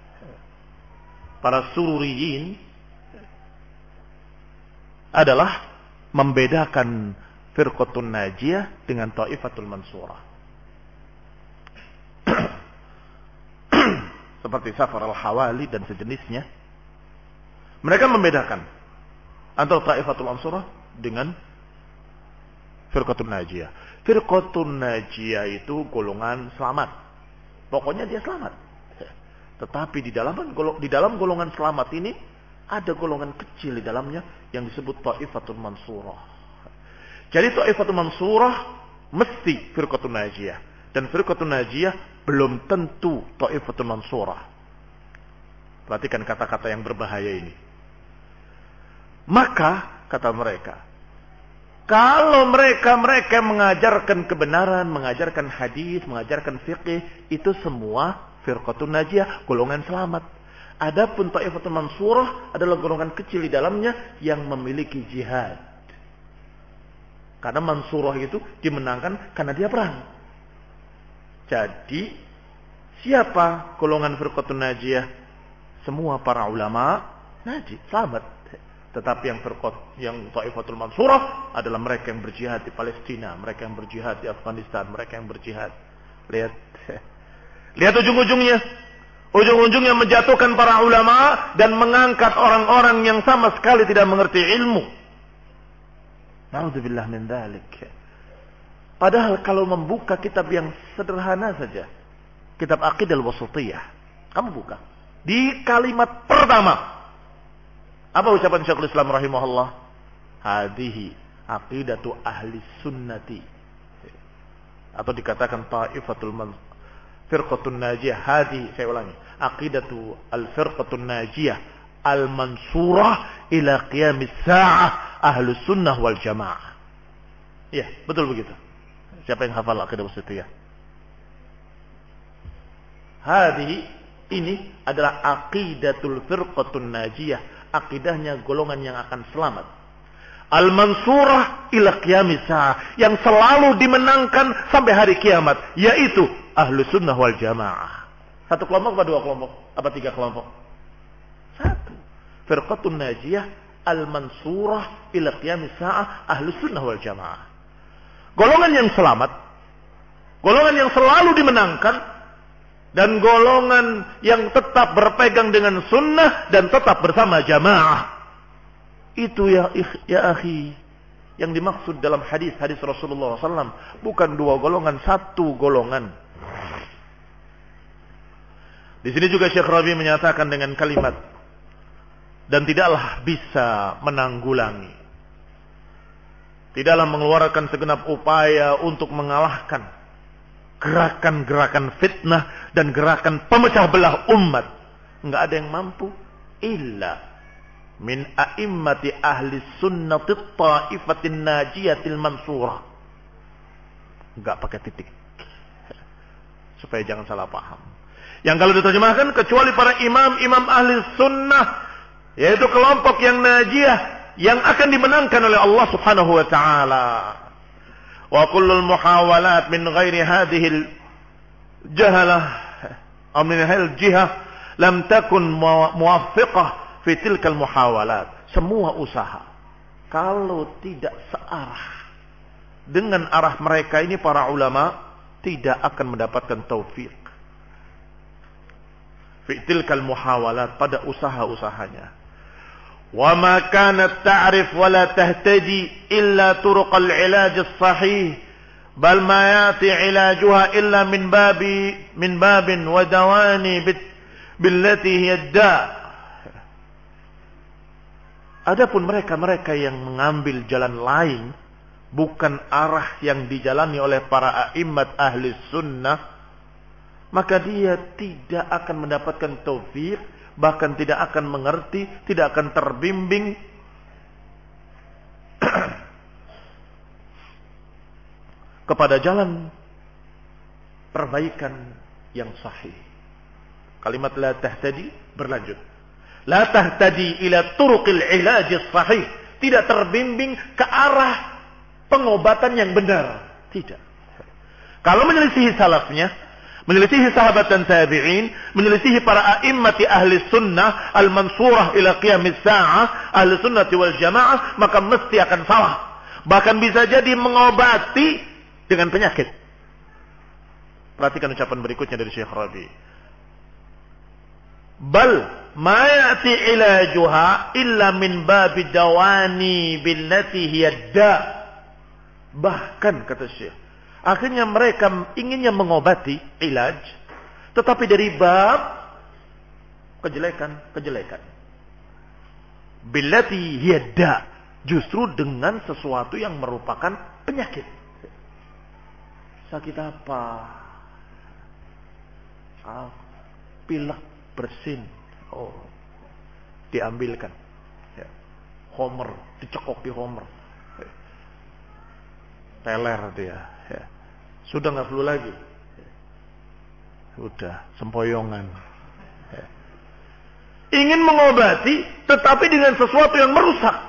para sururiyin adalah membedakan firqatun najiyah dengan ta'ifatul mansurah. Seperti Safar al-Hawali dan sejenisnya. Mereka membedakan antara ta'ifatul mansurah dengan firqatun najiyah. Firqatun najiyah itu golongan selamat. Pokoknya dia selamat. Tetapi di dalam di dalam golongan selamat ini ada golongan kecil di dalamnya yang disebut ta'ifatul mansurah. Jadi ta'ifatul mansurah mesti firqatun najiyah, dan firqatun najiyah belum tentu ta'ifatul mansurah. Perhatikan kata-kata yang berbahaya ini. Maka kata mereka, Kalau mereka-mereka mengajarkan kebenaran, mengajarkan hadis, mengajarkan fiqih, itu semua firqatun najiyah, golongan selamat. Adapun Ta'ifatul Mansurah adalah golongan kecil di dalamnya yang memiliki jihad. Karena Mansurah itu dimenangkan karena dia perang. Jadi, siapa golongan firqatun najiyah? Semua para ulama najih, selamat. Tetapi yang firqat, yang Ta'ifatul Mansurah adalah mereka yang berjihad di Palestina, mereka yang berjihad di Afghanistan, mereka yang berjihad. Lihat, lihat ujung-ujungnya, ujung-ujungnya menjatuhkan para ulama dan mengangkat orang-orang yang sama sekali tidak mengerti ilmu. Na'udzubillah min dzalik. Padahal kalau membuka kitab yang sederhana saja, kitab Aqidah Al-Wasithiyah, kamu buka di kalimat pertama. Apa ucapan Syekhul Islam rahimahullah? Hadihi aqidatu ahli sunnati. Atau dikatakan ta'ifatul man firqatun najiyah. Hadihi, saya ulangi. Aqidatu al-firqatun najiyah al-mansurah ila qiyamis sa'ah ahli sunnah wal jamaah. Ya, betul begitu. Siapa yang hafal Aqidah Wasithiyah? Hadihi, ini adalah aqidatul firqatun najiyah. Akidahnya golongan yang akan selamat. Al-mansurah ila qiyamis sa'ah, yang selalu dimenangkan sampai hari kiamat, yaitu ahlu sunnah wal jamaah. Satu kelompok apa dua kelompok? Apa tiga kelompok? Satu. Firqatun najiyah al-mansurah ila qiyamis sa'ah ahlu sunnah wal jamaah. Golongan yang selamat, golongan yang selalu dimenangkan, dan golongan yang tetap berpegang dengan sunnah dan tetap bersama jamaah. Itu ya, ya akhi, yang dimaksud dalam hadis-hadis Rasulullah sallallahu alaihi wasallam. Bukan dua golongan, satu golongan. Di sini juga Syekh Rabi menyatakan dengan kalimat, dan tidaklah bisa menanggulangi, tidaklah mengeluarkan segenap upaya untuk mengalahkan gerakan-gerakan fitnah dan gerakan pemecah belah umat. Enggak ada yang mampu illa min a'immati ahli sunnati ta'ifatin najiyatil mansurah. Enggak pakai titik, supaya jangan salah paham. Yang kalau diterjemahkan, kecuali para imam-imam ahli sunnah, yaitu kelompok yang najiyah, yang akan dimenangkan oleh Allah subhanahu wa ta'ala. Wa kullul muhawalat min ghairi hadhihi al-jahalah aw min hadhihi al-jihah lam takun muwaffiqah fi tilka al-muhawalat. Semua usaha kalau tidak searah dengan arah mereka ini, para ulama, tidak akan mendapatkan taufik fi tilka al-muhawalat, pada usaha-usahanya. وما كانت تعرف ولا تهتدي إلا طرق العلاج الصحيح بل ما يأتي علاجها إلا من باب من باب ودواني بالتي هي الداء. Adapun mereka-mereka yang mengambil jalan lain, bukan arah yang dijalani oleh para a'immat ahli sunnah, maka dia tidak akan mendapatkan taufik, bahkan tidak akan mengerti, tidak akan terbimbing kepada jalan perbaikan yang sahih. Kalimat la tahtadi berlanjut. La tahtadi ila turuqil ilaj sahih. Tidak terbimbing ke arah pengobatan yang benar. Tidak. Kalau menyelisihi salafnya, menyelisihi sahabat dan tabi'in, menyelisihi para a'immati ahli sunnah al-mansurah ila qiyamis sa'ah ahli sunnati wal jamaah, maka mesti akan salah. Bahkan bisa jadi mengobati dengan penyakit. Perhatikan ucapan berikutnya dari Syekh Rabi. Bal ma ya'ti ilajuha illa min babi dawani billati hiya da'. Bahkan kata Syekh, akhirnya mereka inginnya mengobati ilaj, tetapi dari bab kejelekan-kejelekan. Billati hiya da', justru dengan sesuatu yang merupakan penyakit. Sakit apa? Ah, pilek, bersin. Oh, diambilkan. Ya. Homer, dicekoki homer. teler dia. Ya. Sudah nggak flu lagi. Sudah sempoyongan. Ya. Ingin mengobati, tetapi dengan sesuatu yang merusak.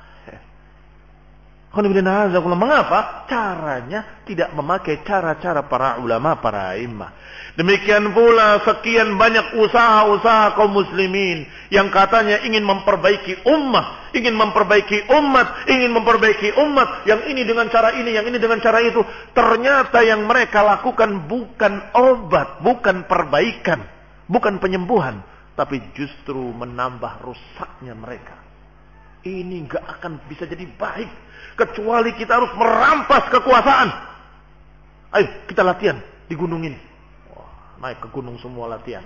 Mengapa? Caranya tidak memakai cara-cara para ulama, para imam. Demikian pula sekian banyak usaha-usaha kaum muslimin yang katanya ingin memperbaiki ummah, ingin memperbaiki umat, ingin memperbaiki umat, yang ini dengan cara ini, yang ini dengan cara itu. Ternyata yang mereka lakukan bukan obat, bukan perbaikan, bukan penyembuhan, tapi justru menambah rusaknya mereka. Ini gak akan bisa jadi baik kecuali kita harus merampas kekuasaan. Ayo kita latihan di gunung ini. Wah, naik ke gunung semua latihan.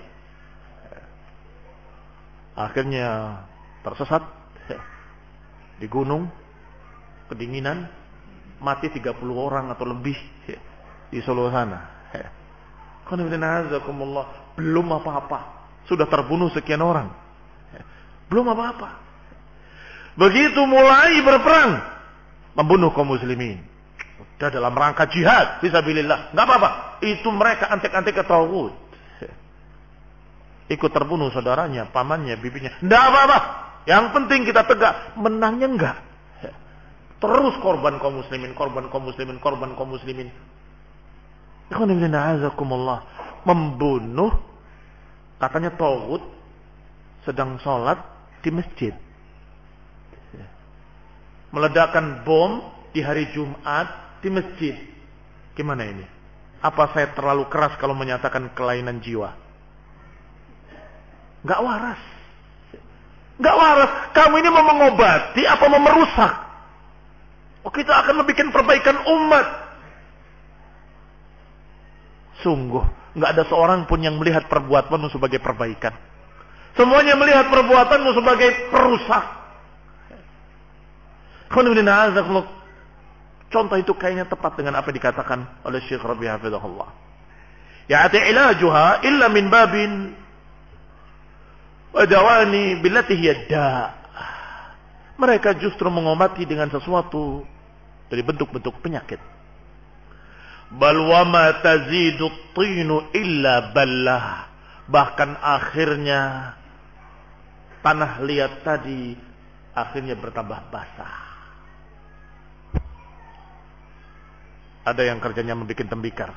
Akhirnya tersesat di gunung, kedinginan, mati tiga puluh orang atau lebih di Solo sana. Belum apa-apa, sudah terbunuh sekian orang. Belum apa-apa. Begitu mulai berperang, membunuh kaum muslimin. Sudah dalam rangka jihad, fisabilillah. Enggak apa-apa. Itu mereka antek-antek ke tauhid. Ikut terbunuh saudaranya, pamannya, bibinya. Enggak apa-apa. Yang penting kita tegak. Menangnya enggak. Terus korban kaum muslimin, korban kaum muslimin, korban kaum muslimin. Ikhwanillah, membunuh, katanya tauhid, sedang sholat di masjid. Meledakkan bom di hari Jumat di masjid. Gimana ini? Apa saya terlalu keras kalau menyatakan kelainan jiwa? Gak waras. Gak waras. Kamu ini mau mengobati apa mau merusak? Oh, kita akan membuat perbaikan umat. Sungguh, gak ada seorang pun yang melihat perbuatanmu sebagai perbaikan. Semuanya melihat perbuatanmu sebagai perusak. Contoh itu kayaknya tepat dengan apa dikatakan oleh Syekh Rabi' hafizahullah. Ya'ati ilajuha illa min babin wadawani billati hiya da'. Mereka justru mengobati dengan sesuatu dari bentuk-bentuk penyakit. Bal wa ma tazidu at-tinu illa ballah. Bahkan akhirnya tanah liat tadi akhirnya bertambah basah. Ada yang kerjanya membuat tembikar.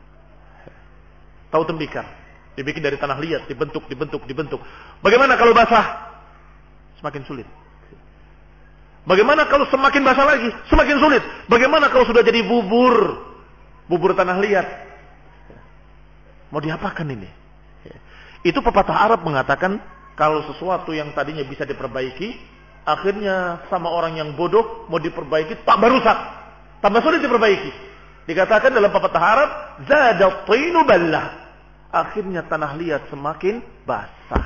Tahu tembikar? Dibikin dari tanah liat, dibentuk, dibentuk, dibentuk. Bagaimana kalau basah? Semakin sulit. Bagaimana kalau semakin basah lagi? Semakin sulit. Bagaimana kalau sudah jadi bubur? Bubur tanah liat. Mau diapakan ini? Itu pepatah Arab mengatakan, kalau sesuatu yang tadinya bisa diperbaiki, akhirnya sama orang yang bodoh mau diperbaiki, tambah rusak, tambah sulit diperbaiki. Dikatakan dalam pepatah Arab, zada tinu ballah. Akhirnya tanah liat semakin basah.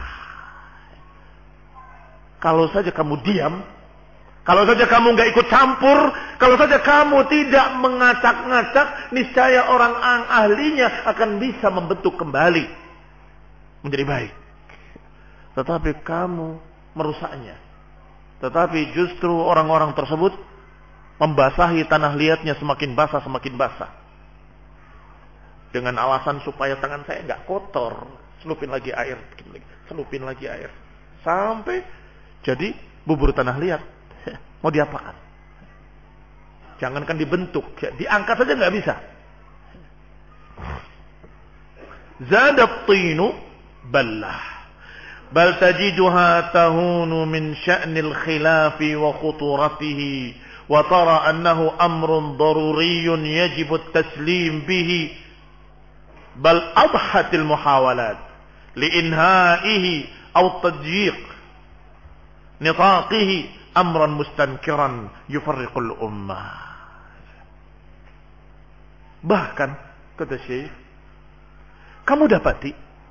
Kalau saja kamu diam, kalau saja kamu nggak ikut campur, kalau saja kamu tidak mengacak-ngacak, niscaya orang ahlinya akan bisa membentuk kembali menjadi baik. Tetapi kamu merusaknya. Tetapi justru orang-orang tersebut membasahi tanah liatnya semakin basah, semakin basah. Dengan alasan supaya tangan saya nggak kotor, selupin lagi air, selupin lagi air, sampai jadi bubur tanah liat. Mau diapakan? Jangankan dibentuk, diangkat saja nggak bisa. Zadat tinu ballah. Bal tajiduha tahunu min sya'nil khilafi wa khuturatihi wa tara annahu amrun daruriyun yajibu at-taslim bihi bal adhatil muhawalat liinhaihi aw tadjiq nitaqihi amran mustankiran yufarriqul ummah. Bahkan kata Syekh, kamu dapati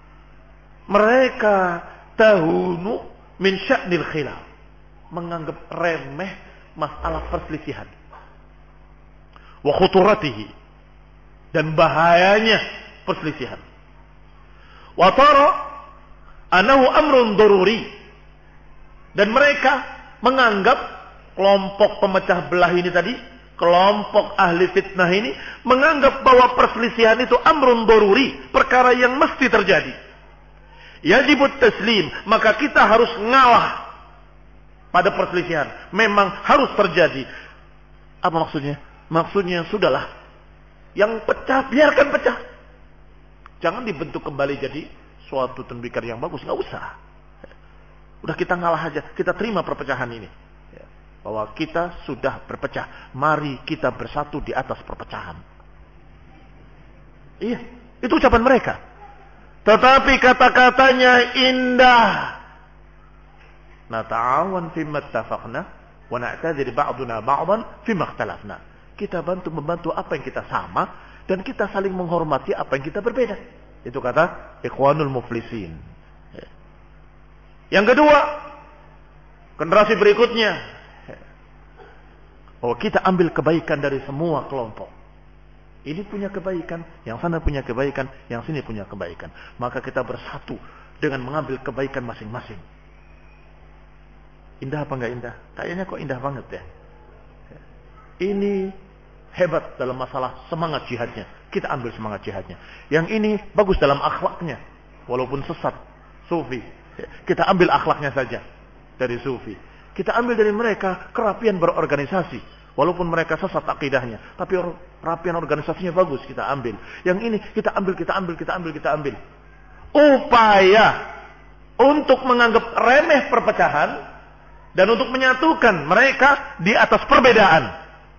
mereka tahunu min sya'nil khilaf, menganggap remeh masalah perselisihan, wa khuturatihi, dan bahayanya perselisihan, wa tara annahu amrun daruri, dan mereka menganggap kelompok pemecah belah ini tadi Kelompok ahli fitnah ini menganggap bahwa perselisihan itu amrun daruri, perkara yang mesti terjadi. Yajibut taslim, maka kita harus ngalah pada perselisihan. Memang harus terjadi. Apa maksudnya? Maksudnya sudahlah, yang pecah biarkan pecah. Jangan dibentuk kembali jadi suatu tembikar yang bagus, nggak usah. Udah kita ngalah aja, kita terima perpecahan ini. Bahwa kita sudah berpecah, mari kita bersatu di atas perpecahan. Iya, itu ucapan mereka. Tetapi kata-katanya indah. Nata'awan fimma ittafaqna wa na'tadzir ba'duna ba'dan fimma ikhtalafna. Kita bantu membantu apa yang kita sama dan kita saling menghormati apa yang kita berbeda. Itu kata Ikhwanul Muflisin. Yang kedua, generasi berikutnya, bahwa kita ambil kebaikan dari semua kelompok. Ini punya kebaikan, yang sana punya kebaikan, yang sini punya kebaikan. Maka kita bersatu dengan mengambil kebaikan masing-masing. Indah apa enggak indah? Kayaknya kok indah banget ya. Ini hebat dalam masalah semangat jihadnya. Kita ambil semangat jihadnya. Yang ini bagus dalam akhlaknya. Walaupun sesat, sufi. Kita ambil akhlaknya saja dari sufi. Kita ambil dari mereka kerapian berorganisasi. Walaupun mereka sesat akidahnya. Tapi kerapian organisasinya bagus, kita ambil. Yang ini kita ambil, kita ambil, kita ambil, kita ambil. Upaya untuk menganggap remeh perpecahan. Dan untuk menyatukan mereka di atas perbedaan.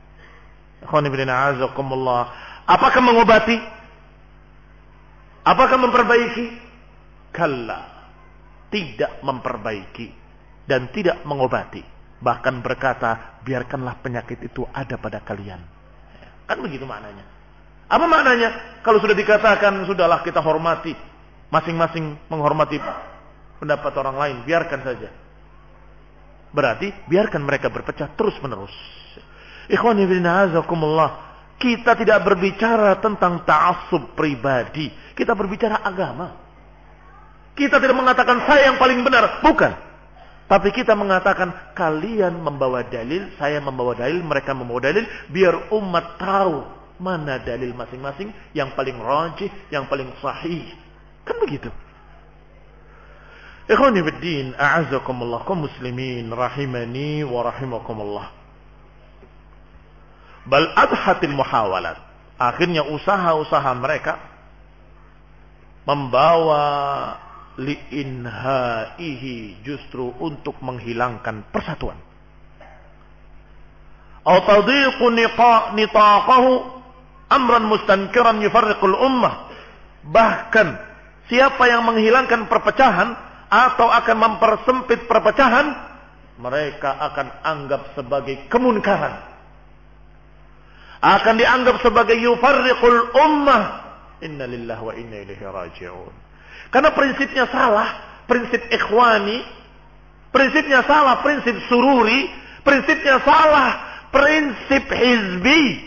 Apakah mengobati? Apakah memperbaiki? Kalla. Tidak memperbaiki. Dan tidak mengobati. Bahkan berkata, biarkanlah penyakit itu ada pada kalian. Kan begitu maknanya. Apa maknanya? Kalau sudah dikatakan, sudahlah kita hormati. Masing-masing menghormati pendapat orang lain. Biarkan saja. Berarti, biarkan mereka berpecah terus menerus. Ikhwani fillah azakumullah. Kita tidak berbicara tentang ta'assub pribadi. Kita berbicara agama. Kita tidak mengatakan saya yang paling benar. Bukan. Tapi kita mengatakan kalian membawa dalil, saya membawa dalil, mereka membawa dalil, biar umat tahu mana dalil masing-masing yang paling rajih, yang paling sahih. Kan begitu. Ikhwani fiddin, a'azzakumullah, kaum muslimin rahimani wa rahimakumullah. Bal adhatil muhawalat. Akhirnya usaha-usaha mereka membawa li'inhaihi, justru untuk menghilangkan persatuan. Atau tadhiqu nitaqahu amran mustankiran yufarriqul ummah. Bahkan siapa yang menghilangkan perpecahan atau akan mempersempit perpecahan, mereka akan anggap sebagai kemunkaran. Akan dianggap sebagai yufarriqul ummah. Inna lillahi wa inna ilaihi raji'un. Karena prinsipnya salah, prinsip ikhwani, prinsipnya salah, prinsip sururi, prinsipnya salah, prinsip hizbi.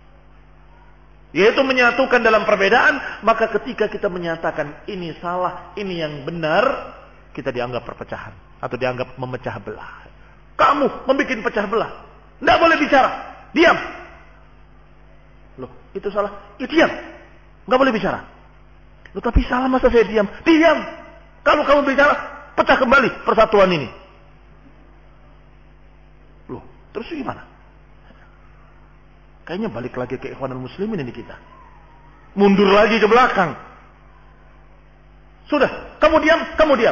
Yaitu menyatukan dalam perbedaan, maka ketika kita menyatakan ini salah, ini yang benar, kita dianggap perpecahan. Atau dianggap memecah belah. Kamu membuat pecah belah. Tidak boleh bicara. Diam. Loh, itu salah. Ya, diam. Tidak boleh bicara. Loh, tapi salah masa saya diam? Diam. Kalau kamu bicara, pecah kembali persatuan ini. Loh, terus gimana? Kayaknya balik lagi ke Ikhwanul Muslimin ini kita. Mundur lagi ke belakang. Sudah, kamu diam, kamu diam.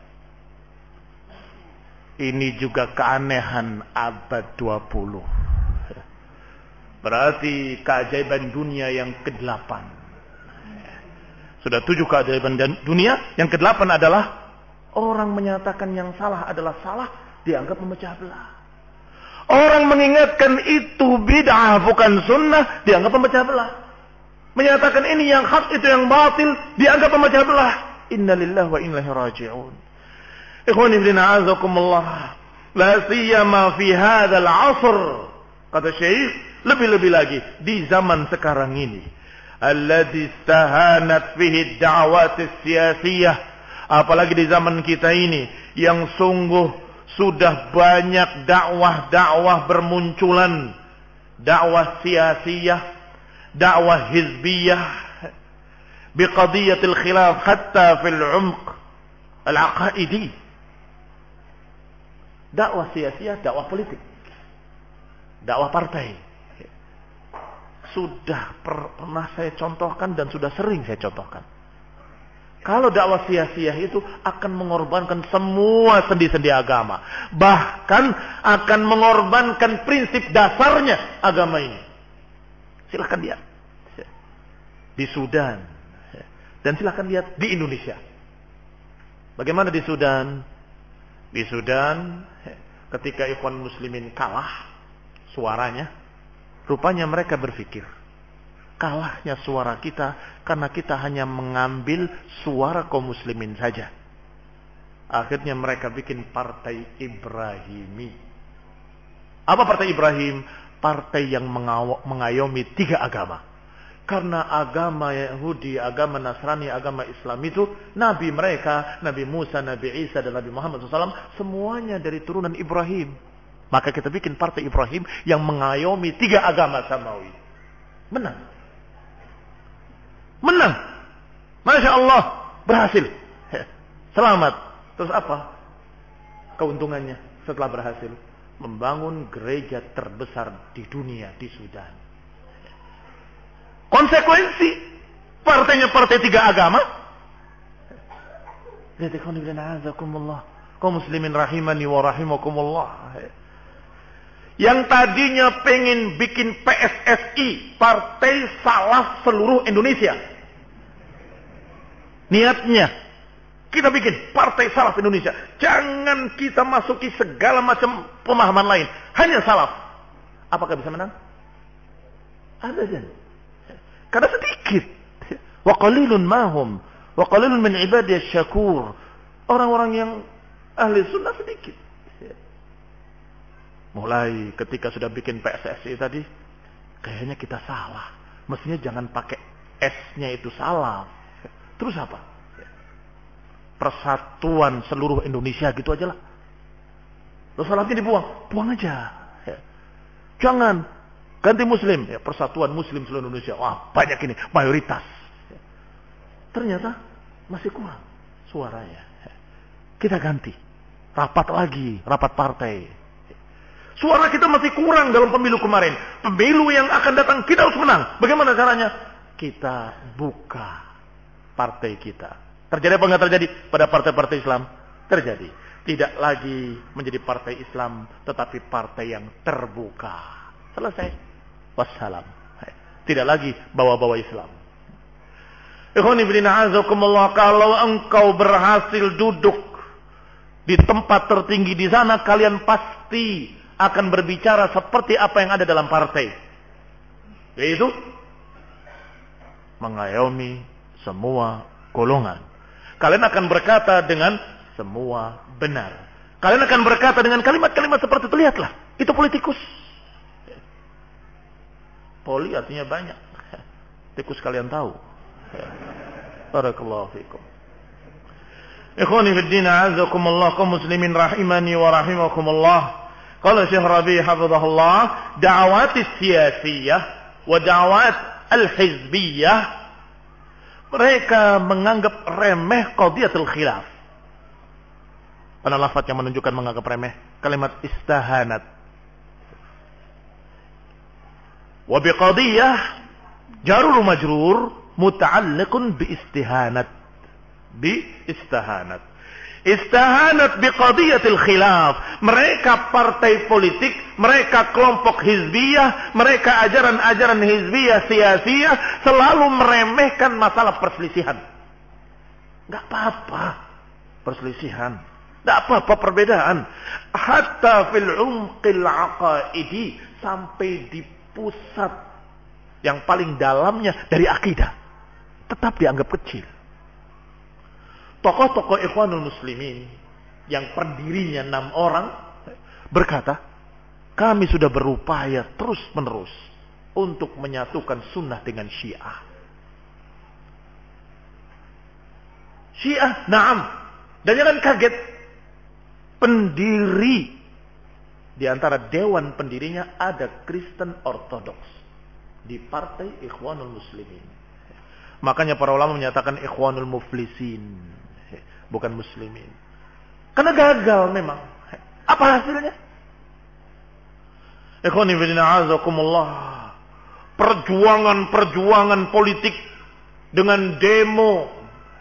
Ini juga keanehan abad dua puluh. Berarti keajaiban dunia yang kedelapan. Sudah tujuh keajaiban dunia. Yang kedelapan adalah orang menyatakan yang salah adalah salah, dianggap memecah belah. Orang mengingatkan itu bid'ah bukan sunnah, dianggap memecah belah. Menyatakan ini yang hak, itu yang batil, dianggap memecah belah. Inna lillahi wa inna ilaihi raji'un. Ikhwani fillah azakumullah. La siyama fi hadzal 'asr. Kata Syekh, lebih-lebih lagi di zaman sekarang ini. Alladzi istahanat fihi ad-da'awat as-siyasiyah. Apalagi di zaman kita ini yang sungguh sudah banyak dakwah-dakwah bermunculan dakwah siyasiyah, dakwah hizbiyah, biqadiyatil khilaf hatta fil umq al-aqaidi. Dakwah siyasiyah, dakwah politik, dakwah partai. Sudah pernah saya contohkan dan sudah sering saya contohkan. Kalau dakwah sia-sia itu akan mengorbankan semua sendi-sendi agama. Bahkan akan mengorbankan prinsip dasarnya agama ini. Silahkan lihat. Di Sudan. Dan silahkan lihat di Indonesia. Bagaimana di Sudan? Di Sudan ketika Ikhwan Muslimin kalah suaranya, rupanya mereka berpikir, kalahnya suara kita karena kita hanya mengambil suara kaum muslimin saja. Akhirnya mereka bikin partai Ibrahimi. Apa partai Ibrahim? Partai yang mengayomi tiga agama. Karena agama Yahudi, agama Nasrani, agama Islam itu Nabi mereka, Nabi Musa, Nabi Isa dan Nabi Muhammad shallallahu alaihi wasallam semuanya dari turunan Ibrahim. Maka kita bikin partai Ibrahim yang mengayomi tiga agama samawi. Menang. Menang. Masya Allah. Berhasil. Selamat. Terus apa keuntungannya setelah berhasil? Membangun gereja terbesar di dunia di Sudan. Konsekuensi partainya partai tiga agama. Kaum muslimin rahimani wa rahimakumullah. Yang tadinya pengen bikin P S S I, Partai Salaf Seluruh Indonesia. Niatnya, kita bikin Partai Salaf Indonesia. Jangan kita masuki segala macam pemahaman lain. Hanya salaf. Apakah bisa menang? Abadan. Karena sedikit. Wa qalilun mahum. Wa qalilun min ibadiyas syakur. Orang-orang yang ahli sunnah sedikit. Mulai ketika sudah bikin P S S I tadi, kayaknya kita salah. Mestinya jangan pakai S-nya itu salah. Terus apa? Persatuan seluruh Indonesia gitu aja lah. Terus salahnya dibuang, buang aja. Jangan ganti Muslim, ya, Persatuan Muslim seluruh Indonesia. Wah, banyak ini, mayoritas. Ternyata masih kurang suaranya. Kita ganti, rapat lagi, rapat partai. Suara kita masih kurang dalam pemilu kemarin. Pemilu yang akan datang kita harus menang. Bagaimana caranya? Kita buka partai kita. Terjadi apa enggak terjadi pada partai-partai Islam? Terjadi. Tidak lagi menjadi partai Islam, tetapi partai yang terbuka. Selesai. Wassalam. Tidak lagi bawa-bawa Islam. Ikhwani fillah azakumullah, kalau engkau berhasil duduk di tempat tertinggi di sana, kalian pasti akan berbicara seperti apa yang ada dalam partai. Yaitu mengayomi semua golongan. Kalian akan berkata dengan semua benar. Kalian akan berkata dengan kalimat-kalimat seperti itu. Lihatlah, itu politikus. Poli artinya banyak. Tikus kalian tahu. Barakallahu fikum. Ikhwani fid din, a'azakumullah, kaum muslimin rahimani wa rahimakumullah. Qala Syekh Rabi' hafizahullah, da'awat siyasiyah wa da'awat al-hizbiyah, mereka menganggap remeh qadiyatul khilaf. Ada lafaz yang menunjukkan menganggap remeh, kalimat istahanat. Wa biqadiyah jarur majrur muta'alliqun bi istihanat. Bi istahanat. Istahanat biqadiyatil khilaf. Mereka partai politik, mereka kelompok hizbiyah, mereka ajaran-ajaran hizbiyah siyasiyah selalu meremehkan masalah perselisihan. Enggak apa-apa perselisihan, enggak apa-apa perbedaan. Hatta fil umqil aqaidi, sampai di pusat yang paling dalamnya dari akidah tetap dianggap kecil. Tokoh-tokoh Ikhwanul Muslimin yang pendirinya enam orang berkata, kami sudah berupaya terus-menerus untuk menyatukan sunnah dengan Syiah. Syiah, na'am. Dan jangan kaget, pendiri Di antara dewan pendirinya ada Kristen Ortodoks di Partai Ikhwanul Muslimin. Makanya para ulama menyatakan Ikhwanul Muflisin, bukan Muslimin. Karena gagal memang. Apa hasilnya? Ikhwani fillah azakumullah. Perjuangan-perjuangan politik dengan demo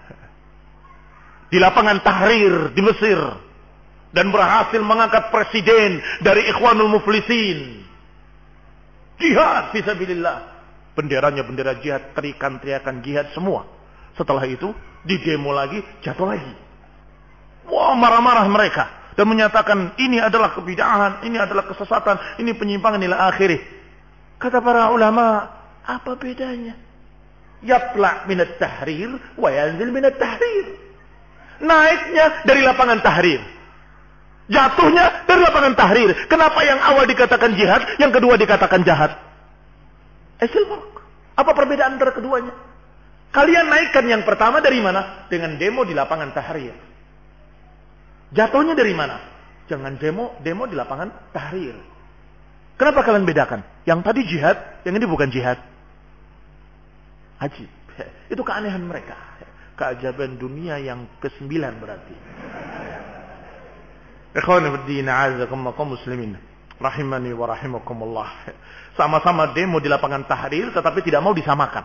di lapangan Tahrir di Mesir dan berhasil mengangkat presiden dari Ikhwanul Muflisin. Jihad fisabilillah. Benderanya bendera jihad, terikan-teriakan jihad semua. Setelah itu didemo lagi, jatuh lagi. Wah, marah-marah mereka dan menyatakan ini adalah kebid'ahan, ini adalah kesesatan, ini penyimpangan ila akhirih. Kata para ulama, apa bedanya? Yatla' minat tahrir wa yanzil minat tahrir. Naiknya dari lapangan Tahrir, jatuhnya dari lapangan Tahrir. Kenapa yang awal dikatakan jihad, yang kedua dikatakan jahat? Esil farq. Apa perbedaan antara keduanya? Kalian naikkan yang pertama dari mana? Dengan demo di lapangan Tahrir. Jatuhnya dari mana? Jangan demo, demo di lapangan Tahrir. Kenapa kalian bedakan? Yang tadi jihad, yang ini bukan jihad. Ajib. Itu keanehan mereka. Keajaban dunia yang kesembilan berarti. Ikhwani fiddin, a'azakumullah kaum muslimin, rahimani wa rahimakumullah. Sama-sama demo di lapangan Tahrir tetapi tidak mau disamakan.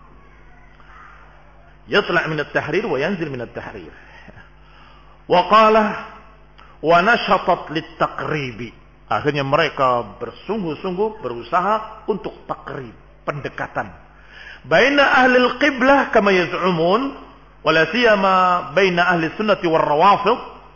Yatla' min at-tahrir wa yanzil min at-tahrir. Wa qala wa nashatat lit-taqrib. Akhirnya mereka bersungguh-sungguh berusaha untuk takrib, pendekatan. Baina ahli al-qiblah kama yaz'umun. Wala siyama baina ahli sunnati war rawafid.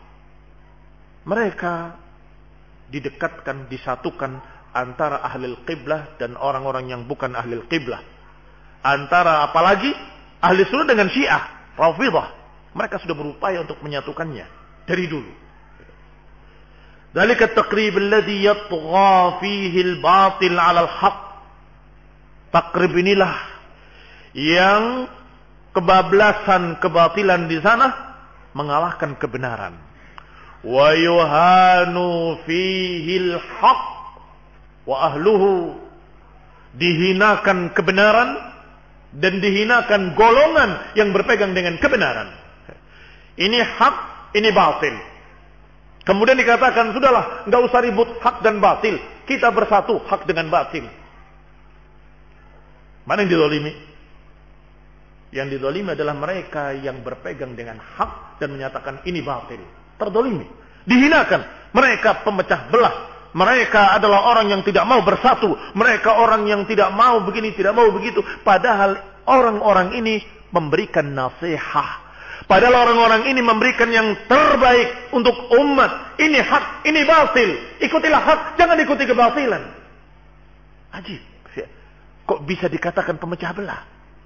Mereka didekatkan, disatukan antara ahli qiblah dan orang-orang yang bukan ahli qiblah. Antara apalagi ahli sunnah dengan Syiah, Rafidah. Mereka sudah berupaya untuk menyatukannya dari dulu. Dzalika at-taqrib alladhi yatgha fihi al-batil 'ala al-haq. Takrib inilah yang kebablasan, kebatilan di sana mengalahkan kebenaran. Wa yuhanu fihil haq wa ahluhu. Dihinakan kebenaran dan dihinakan golongan yang berpegang dengan kebenaran. Ini hak, ini batil. Kemudian dikatakan, sudahlah, enggak usah ribut hak dan batil. Kita bersatu hak dengan batil. Mana yang dizalimi? Yang dizalimi adalah mereka yang berpegang dengan hak dan menyatakan ini batil. Terzalimi, dihinakan. Mereka pemecah belah. Mereka adalah orang yang tidak mau bersatu. Mereka orang yang tidak mau begini, tidak mau begitu. Padahal orang-orang ini memberikan nasihat. Padahal orang-orang ini memberikan yang terbaik untuk umat. Ini hak, ini batil. Ikutilah hak, jangan ikuti kebatilan. Ajib. Kok bisa dikatakan pemecah belah?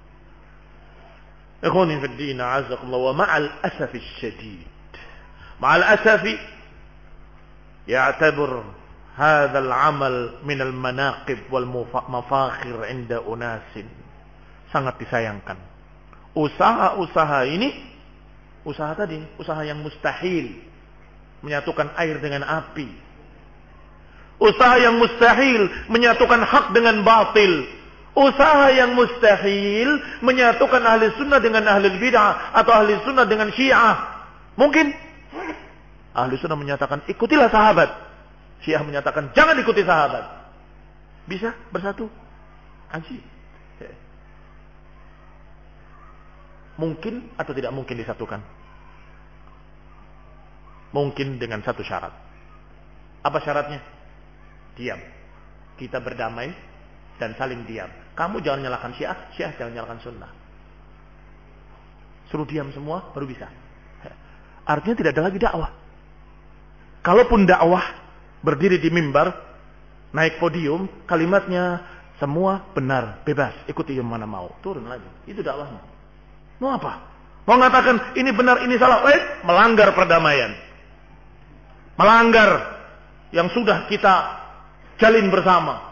Ikhwani fid din, a'azakumullah, wa ma'al asafi syadid. Ma'al asafi ya'tabir hadha al-amal min al-manaqib wal mafakhir 'inda unasin. Sangat disayangkan. Usaha-usaha ini, usaha tadi, usaha yang mustahil, menyatukan air dengan api. Usaha yang mustahil menyatukan hak dengan batil. Usaha yang mustahil menyatukan ahli sunnah dengan ahli bid'ah atau ahli sunnah dengan syiah. Mungkin ahli sunnah menyatakan ikutilah sahabat, syiah menyatakan jangan ikuti sahabat. Bisa bersatu? Ajib. Mungkin atau tidak mungkin disatukan? Mungkin dengan satu syarat. Apa syaratnya? Diam. Kita berdamai dan saling diam. Kamu jangan nyalakan syiah, syiah jangan nyalakan sunnah. Suruh diam semua baru bisa. Artinya tidak ada lagi dakwah. Kalaupun dakwah, berdiri di mimbar, naik podium, kalimatnya semua benar, bebas, ikuti yang mana mau. Turun lagi. Itu dakwahnya. Mau apa? Mau mengatakan ini benar, ini salah, eh, melanggar perdamaian. Melanggar yang sudah kita jalin bersama.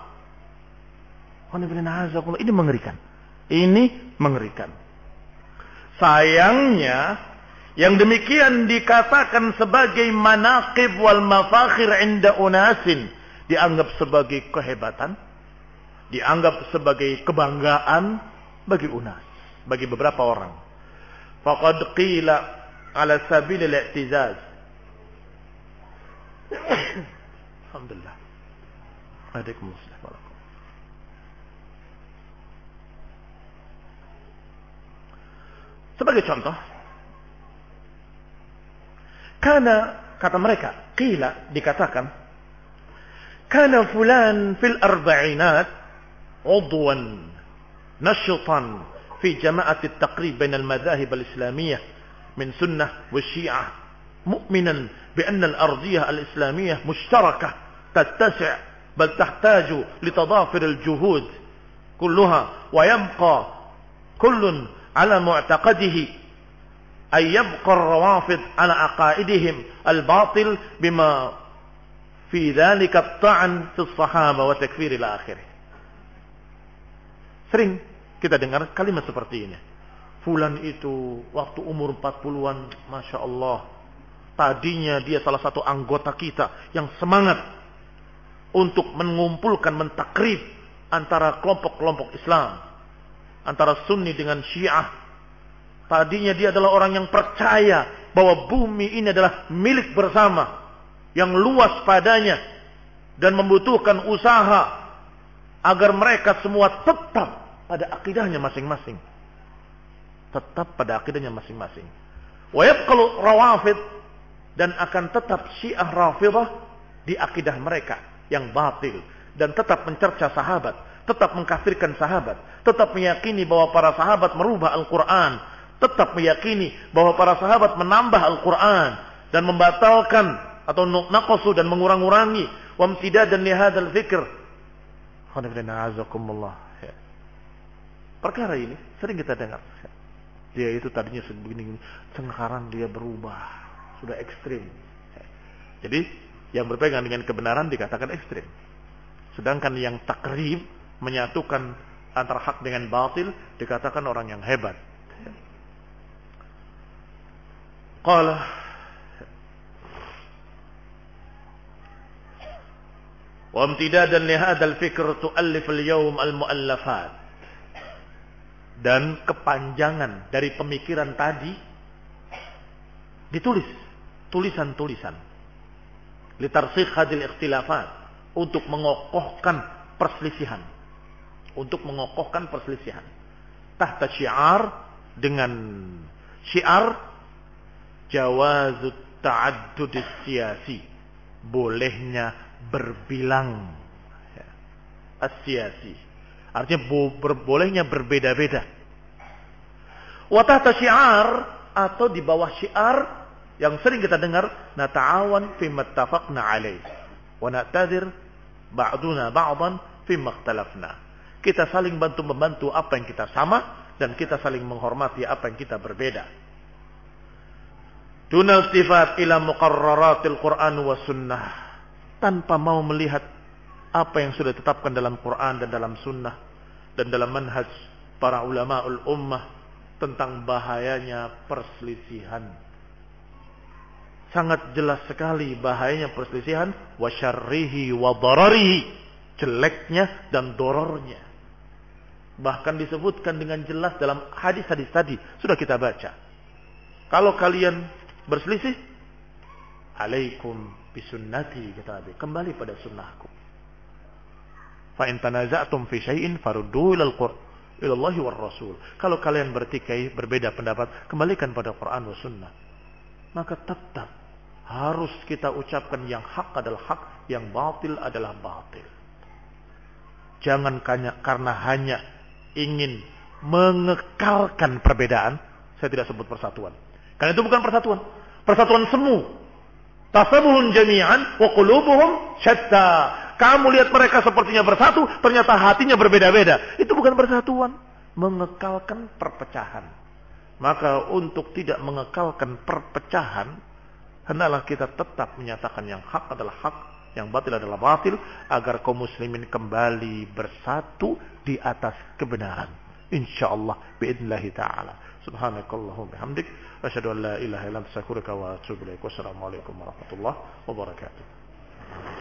Ini mengerikan. Ini mengerikan. Sayangnya Yang demikian dikatakan sebagai manaqib wal mafakhir inda unasin, dianggap sebagai kehebatan, dianggap sebagai kebanggaan bagi unas, bagi beberapa orang. Faqad qila ala sabil al-i'tizaz. Alhamdulillah. Waalaikumsalam. Sebagai contoh, karena kata mereka, qila dikatakan, kana fulan fil arba'inat udwan nashitan fi jama'at at-taqrib bain al-madahib al-islamiyyah min sunnah wa syi'ah mu'minan bi anna al-ardiyah al-islamiyyah mushtarakah tattasi' bal tahtaju li tadafir al-juhud kulluha wa yabqa kullun على معتقده أن يبقى الروافض على عقائدهم الباطل بما في ذلك الطعن في الصحابة وتكفير إلى آخره. Sering kita dengar kalimat seperti ini. Fulan itu waktu umur empat puluhan, Masya Allah, tadinya dia salah satu anggota kita yang semangat untuk mengumpulkan, mentakrib antara kelompok-kelompok Islam, antara Sunni dengan Syiah. Tadinya dia adalah orang yang percaya bahwa bumi ini adalah milik bersama, yang luas padanya, dan membutuhkan usaha agar mereka semua tetap pada akidahnya masing-masing. Tetap pada akidahnya masing-masing. Wa yabqal rawafid, dan akan tetap Syiah Rafidah di akidah mereka yang batil, dan tetap mencerca sahabat, tetap mengkafirkan sahabat, tetap meyakini bahwa para sahabat merubah Al-Quran, tetap meyakini bahwa para sahabat menambah Al-Quran dan membatalkan atau naqasu dan mengurang-urangi wamtidadan li hadzal dzikr. Perkara ini sering kita dengar. Dia itu tadinya sebegini, sekarang dia berubah, sudah ekstrim. Jadi yang berpegang dengan kebenaran dikatakan ekstrim. Sedangkan yang takrib, menyatukan antara hak dengan batil, dikatakan orang yang hebat. Qala wa imtidadan li hadzal fikr tu'allif al-yawm al-mu'allafat, dan kepanjangan dari pemikiran tadi ditulis tulisan-tulisan litarsikh hadil ikhtilafat, untuk mengokohkan perselisihan, untuk mengokohkan perselisihan. Tahta syiar, dengan syiar jawazut ta'addud siyasi, bolehnya berbilang as-siyasi, artinya bolehnya berbeda-beda. Wa tahta syiar, atau di bawah syiar yang sering kita dengar, nata'awan fi mattafaqna alaih wa na'tadzir ba'duna ba'dan fi makhtalafna. Kita saling bantu-membantu apa yang kita sama, dan kita saling menghormati apa yang kita berbeda. Dunal tifat ila muqarraratil Qur'an wa sunnah, tanpa mau melihat apa yang sudah ditetapkan dalam Quran dan dalam sunnah dan dalam manhaj para ulama'ul ummah tentang bahayanya perselisihan. Sangat jelas sekali bahayanya perselisihan, wa syarrihi wa dararihi, jeleknya dan dorornya. Bahkan disebutkan dengan jelas dalam hadis-hadis tadi, sudah kita baca. Kalau kalian berselisih, alaikum bisunnati, kata Nabi, kembali pada sunnahku. Fa in tanaza'tum fi syai'in faruddu ilal Qur'an ilallahi war rasul. Kalau kalian bertikai, berbeda pendapat, kembalikan pada Quran wa sunnah. Maka tetap harus kita ucapkan yang hak adalah hak, yang batil adalah batil. Jangan karena hanya ingin mengekalkan perbedaan, saya tidak sebut persatuan. Karena itu bukan persatuan. Persatuan semu. Tasabuhun jami'an wa qulubuhum syatta. Kamu lihat mereka sepertinya bersatu, ternyata hatinya berbeda-beda. Itu bukan persatuan. Mengekalkan perpecahan. Maka untuk tidak mengekalkan perpecahan, hendaklah kita tetap menyatakan yang hak adalah hak, yang batil adalah batil, agar kaum muslimin kembali bersatu di atas kebenaran. insyaallah باذنillah taala. Subhanakallahumma bihamdik asyhadu an la ilaha illa anta astaghfiruka wa atubu ilaik. Wassalamualaikum warahmatullahi wabarakatuh.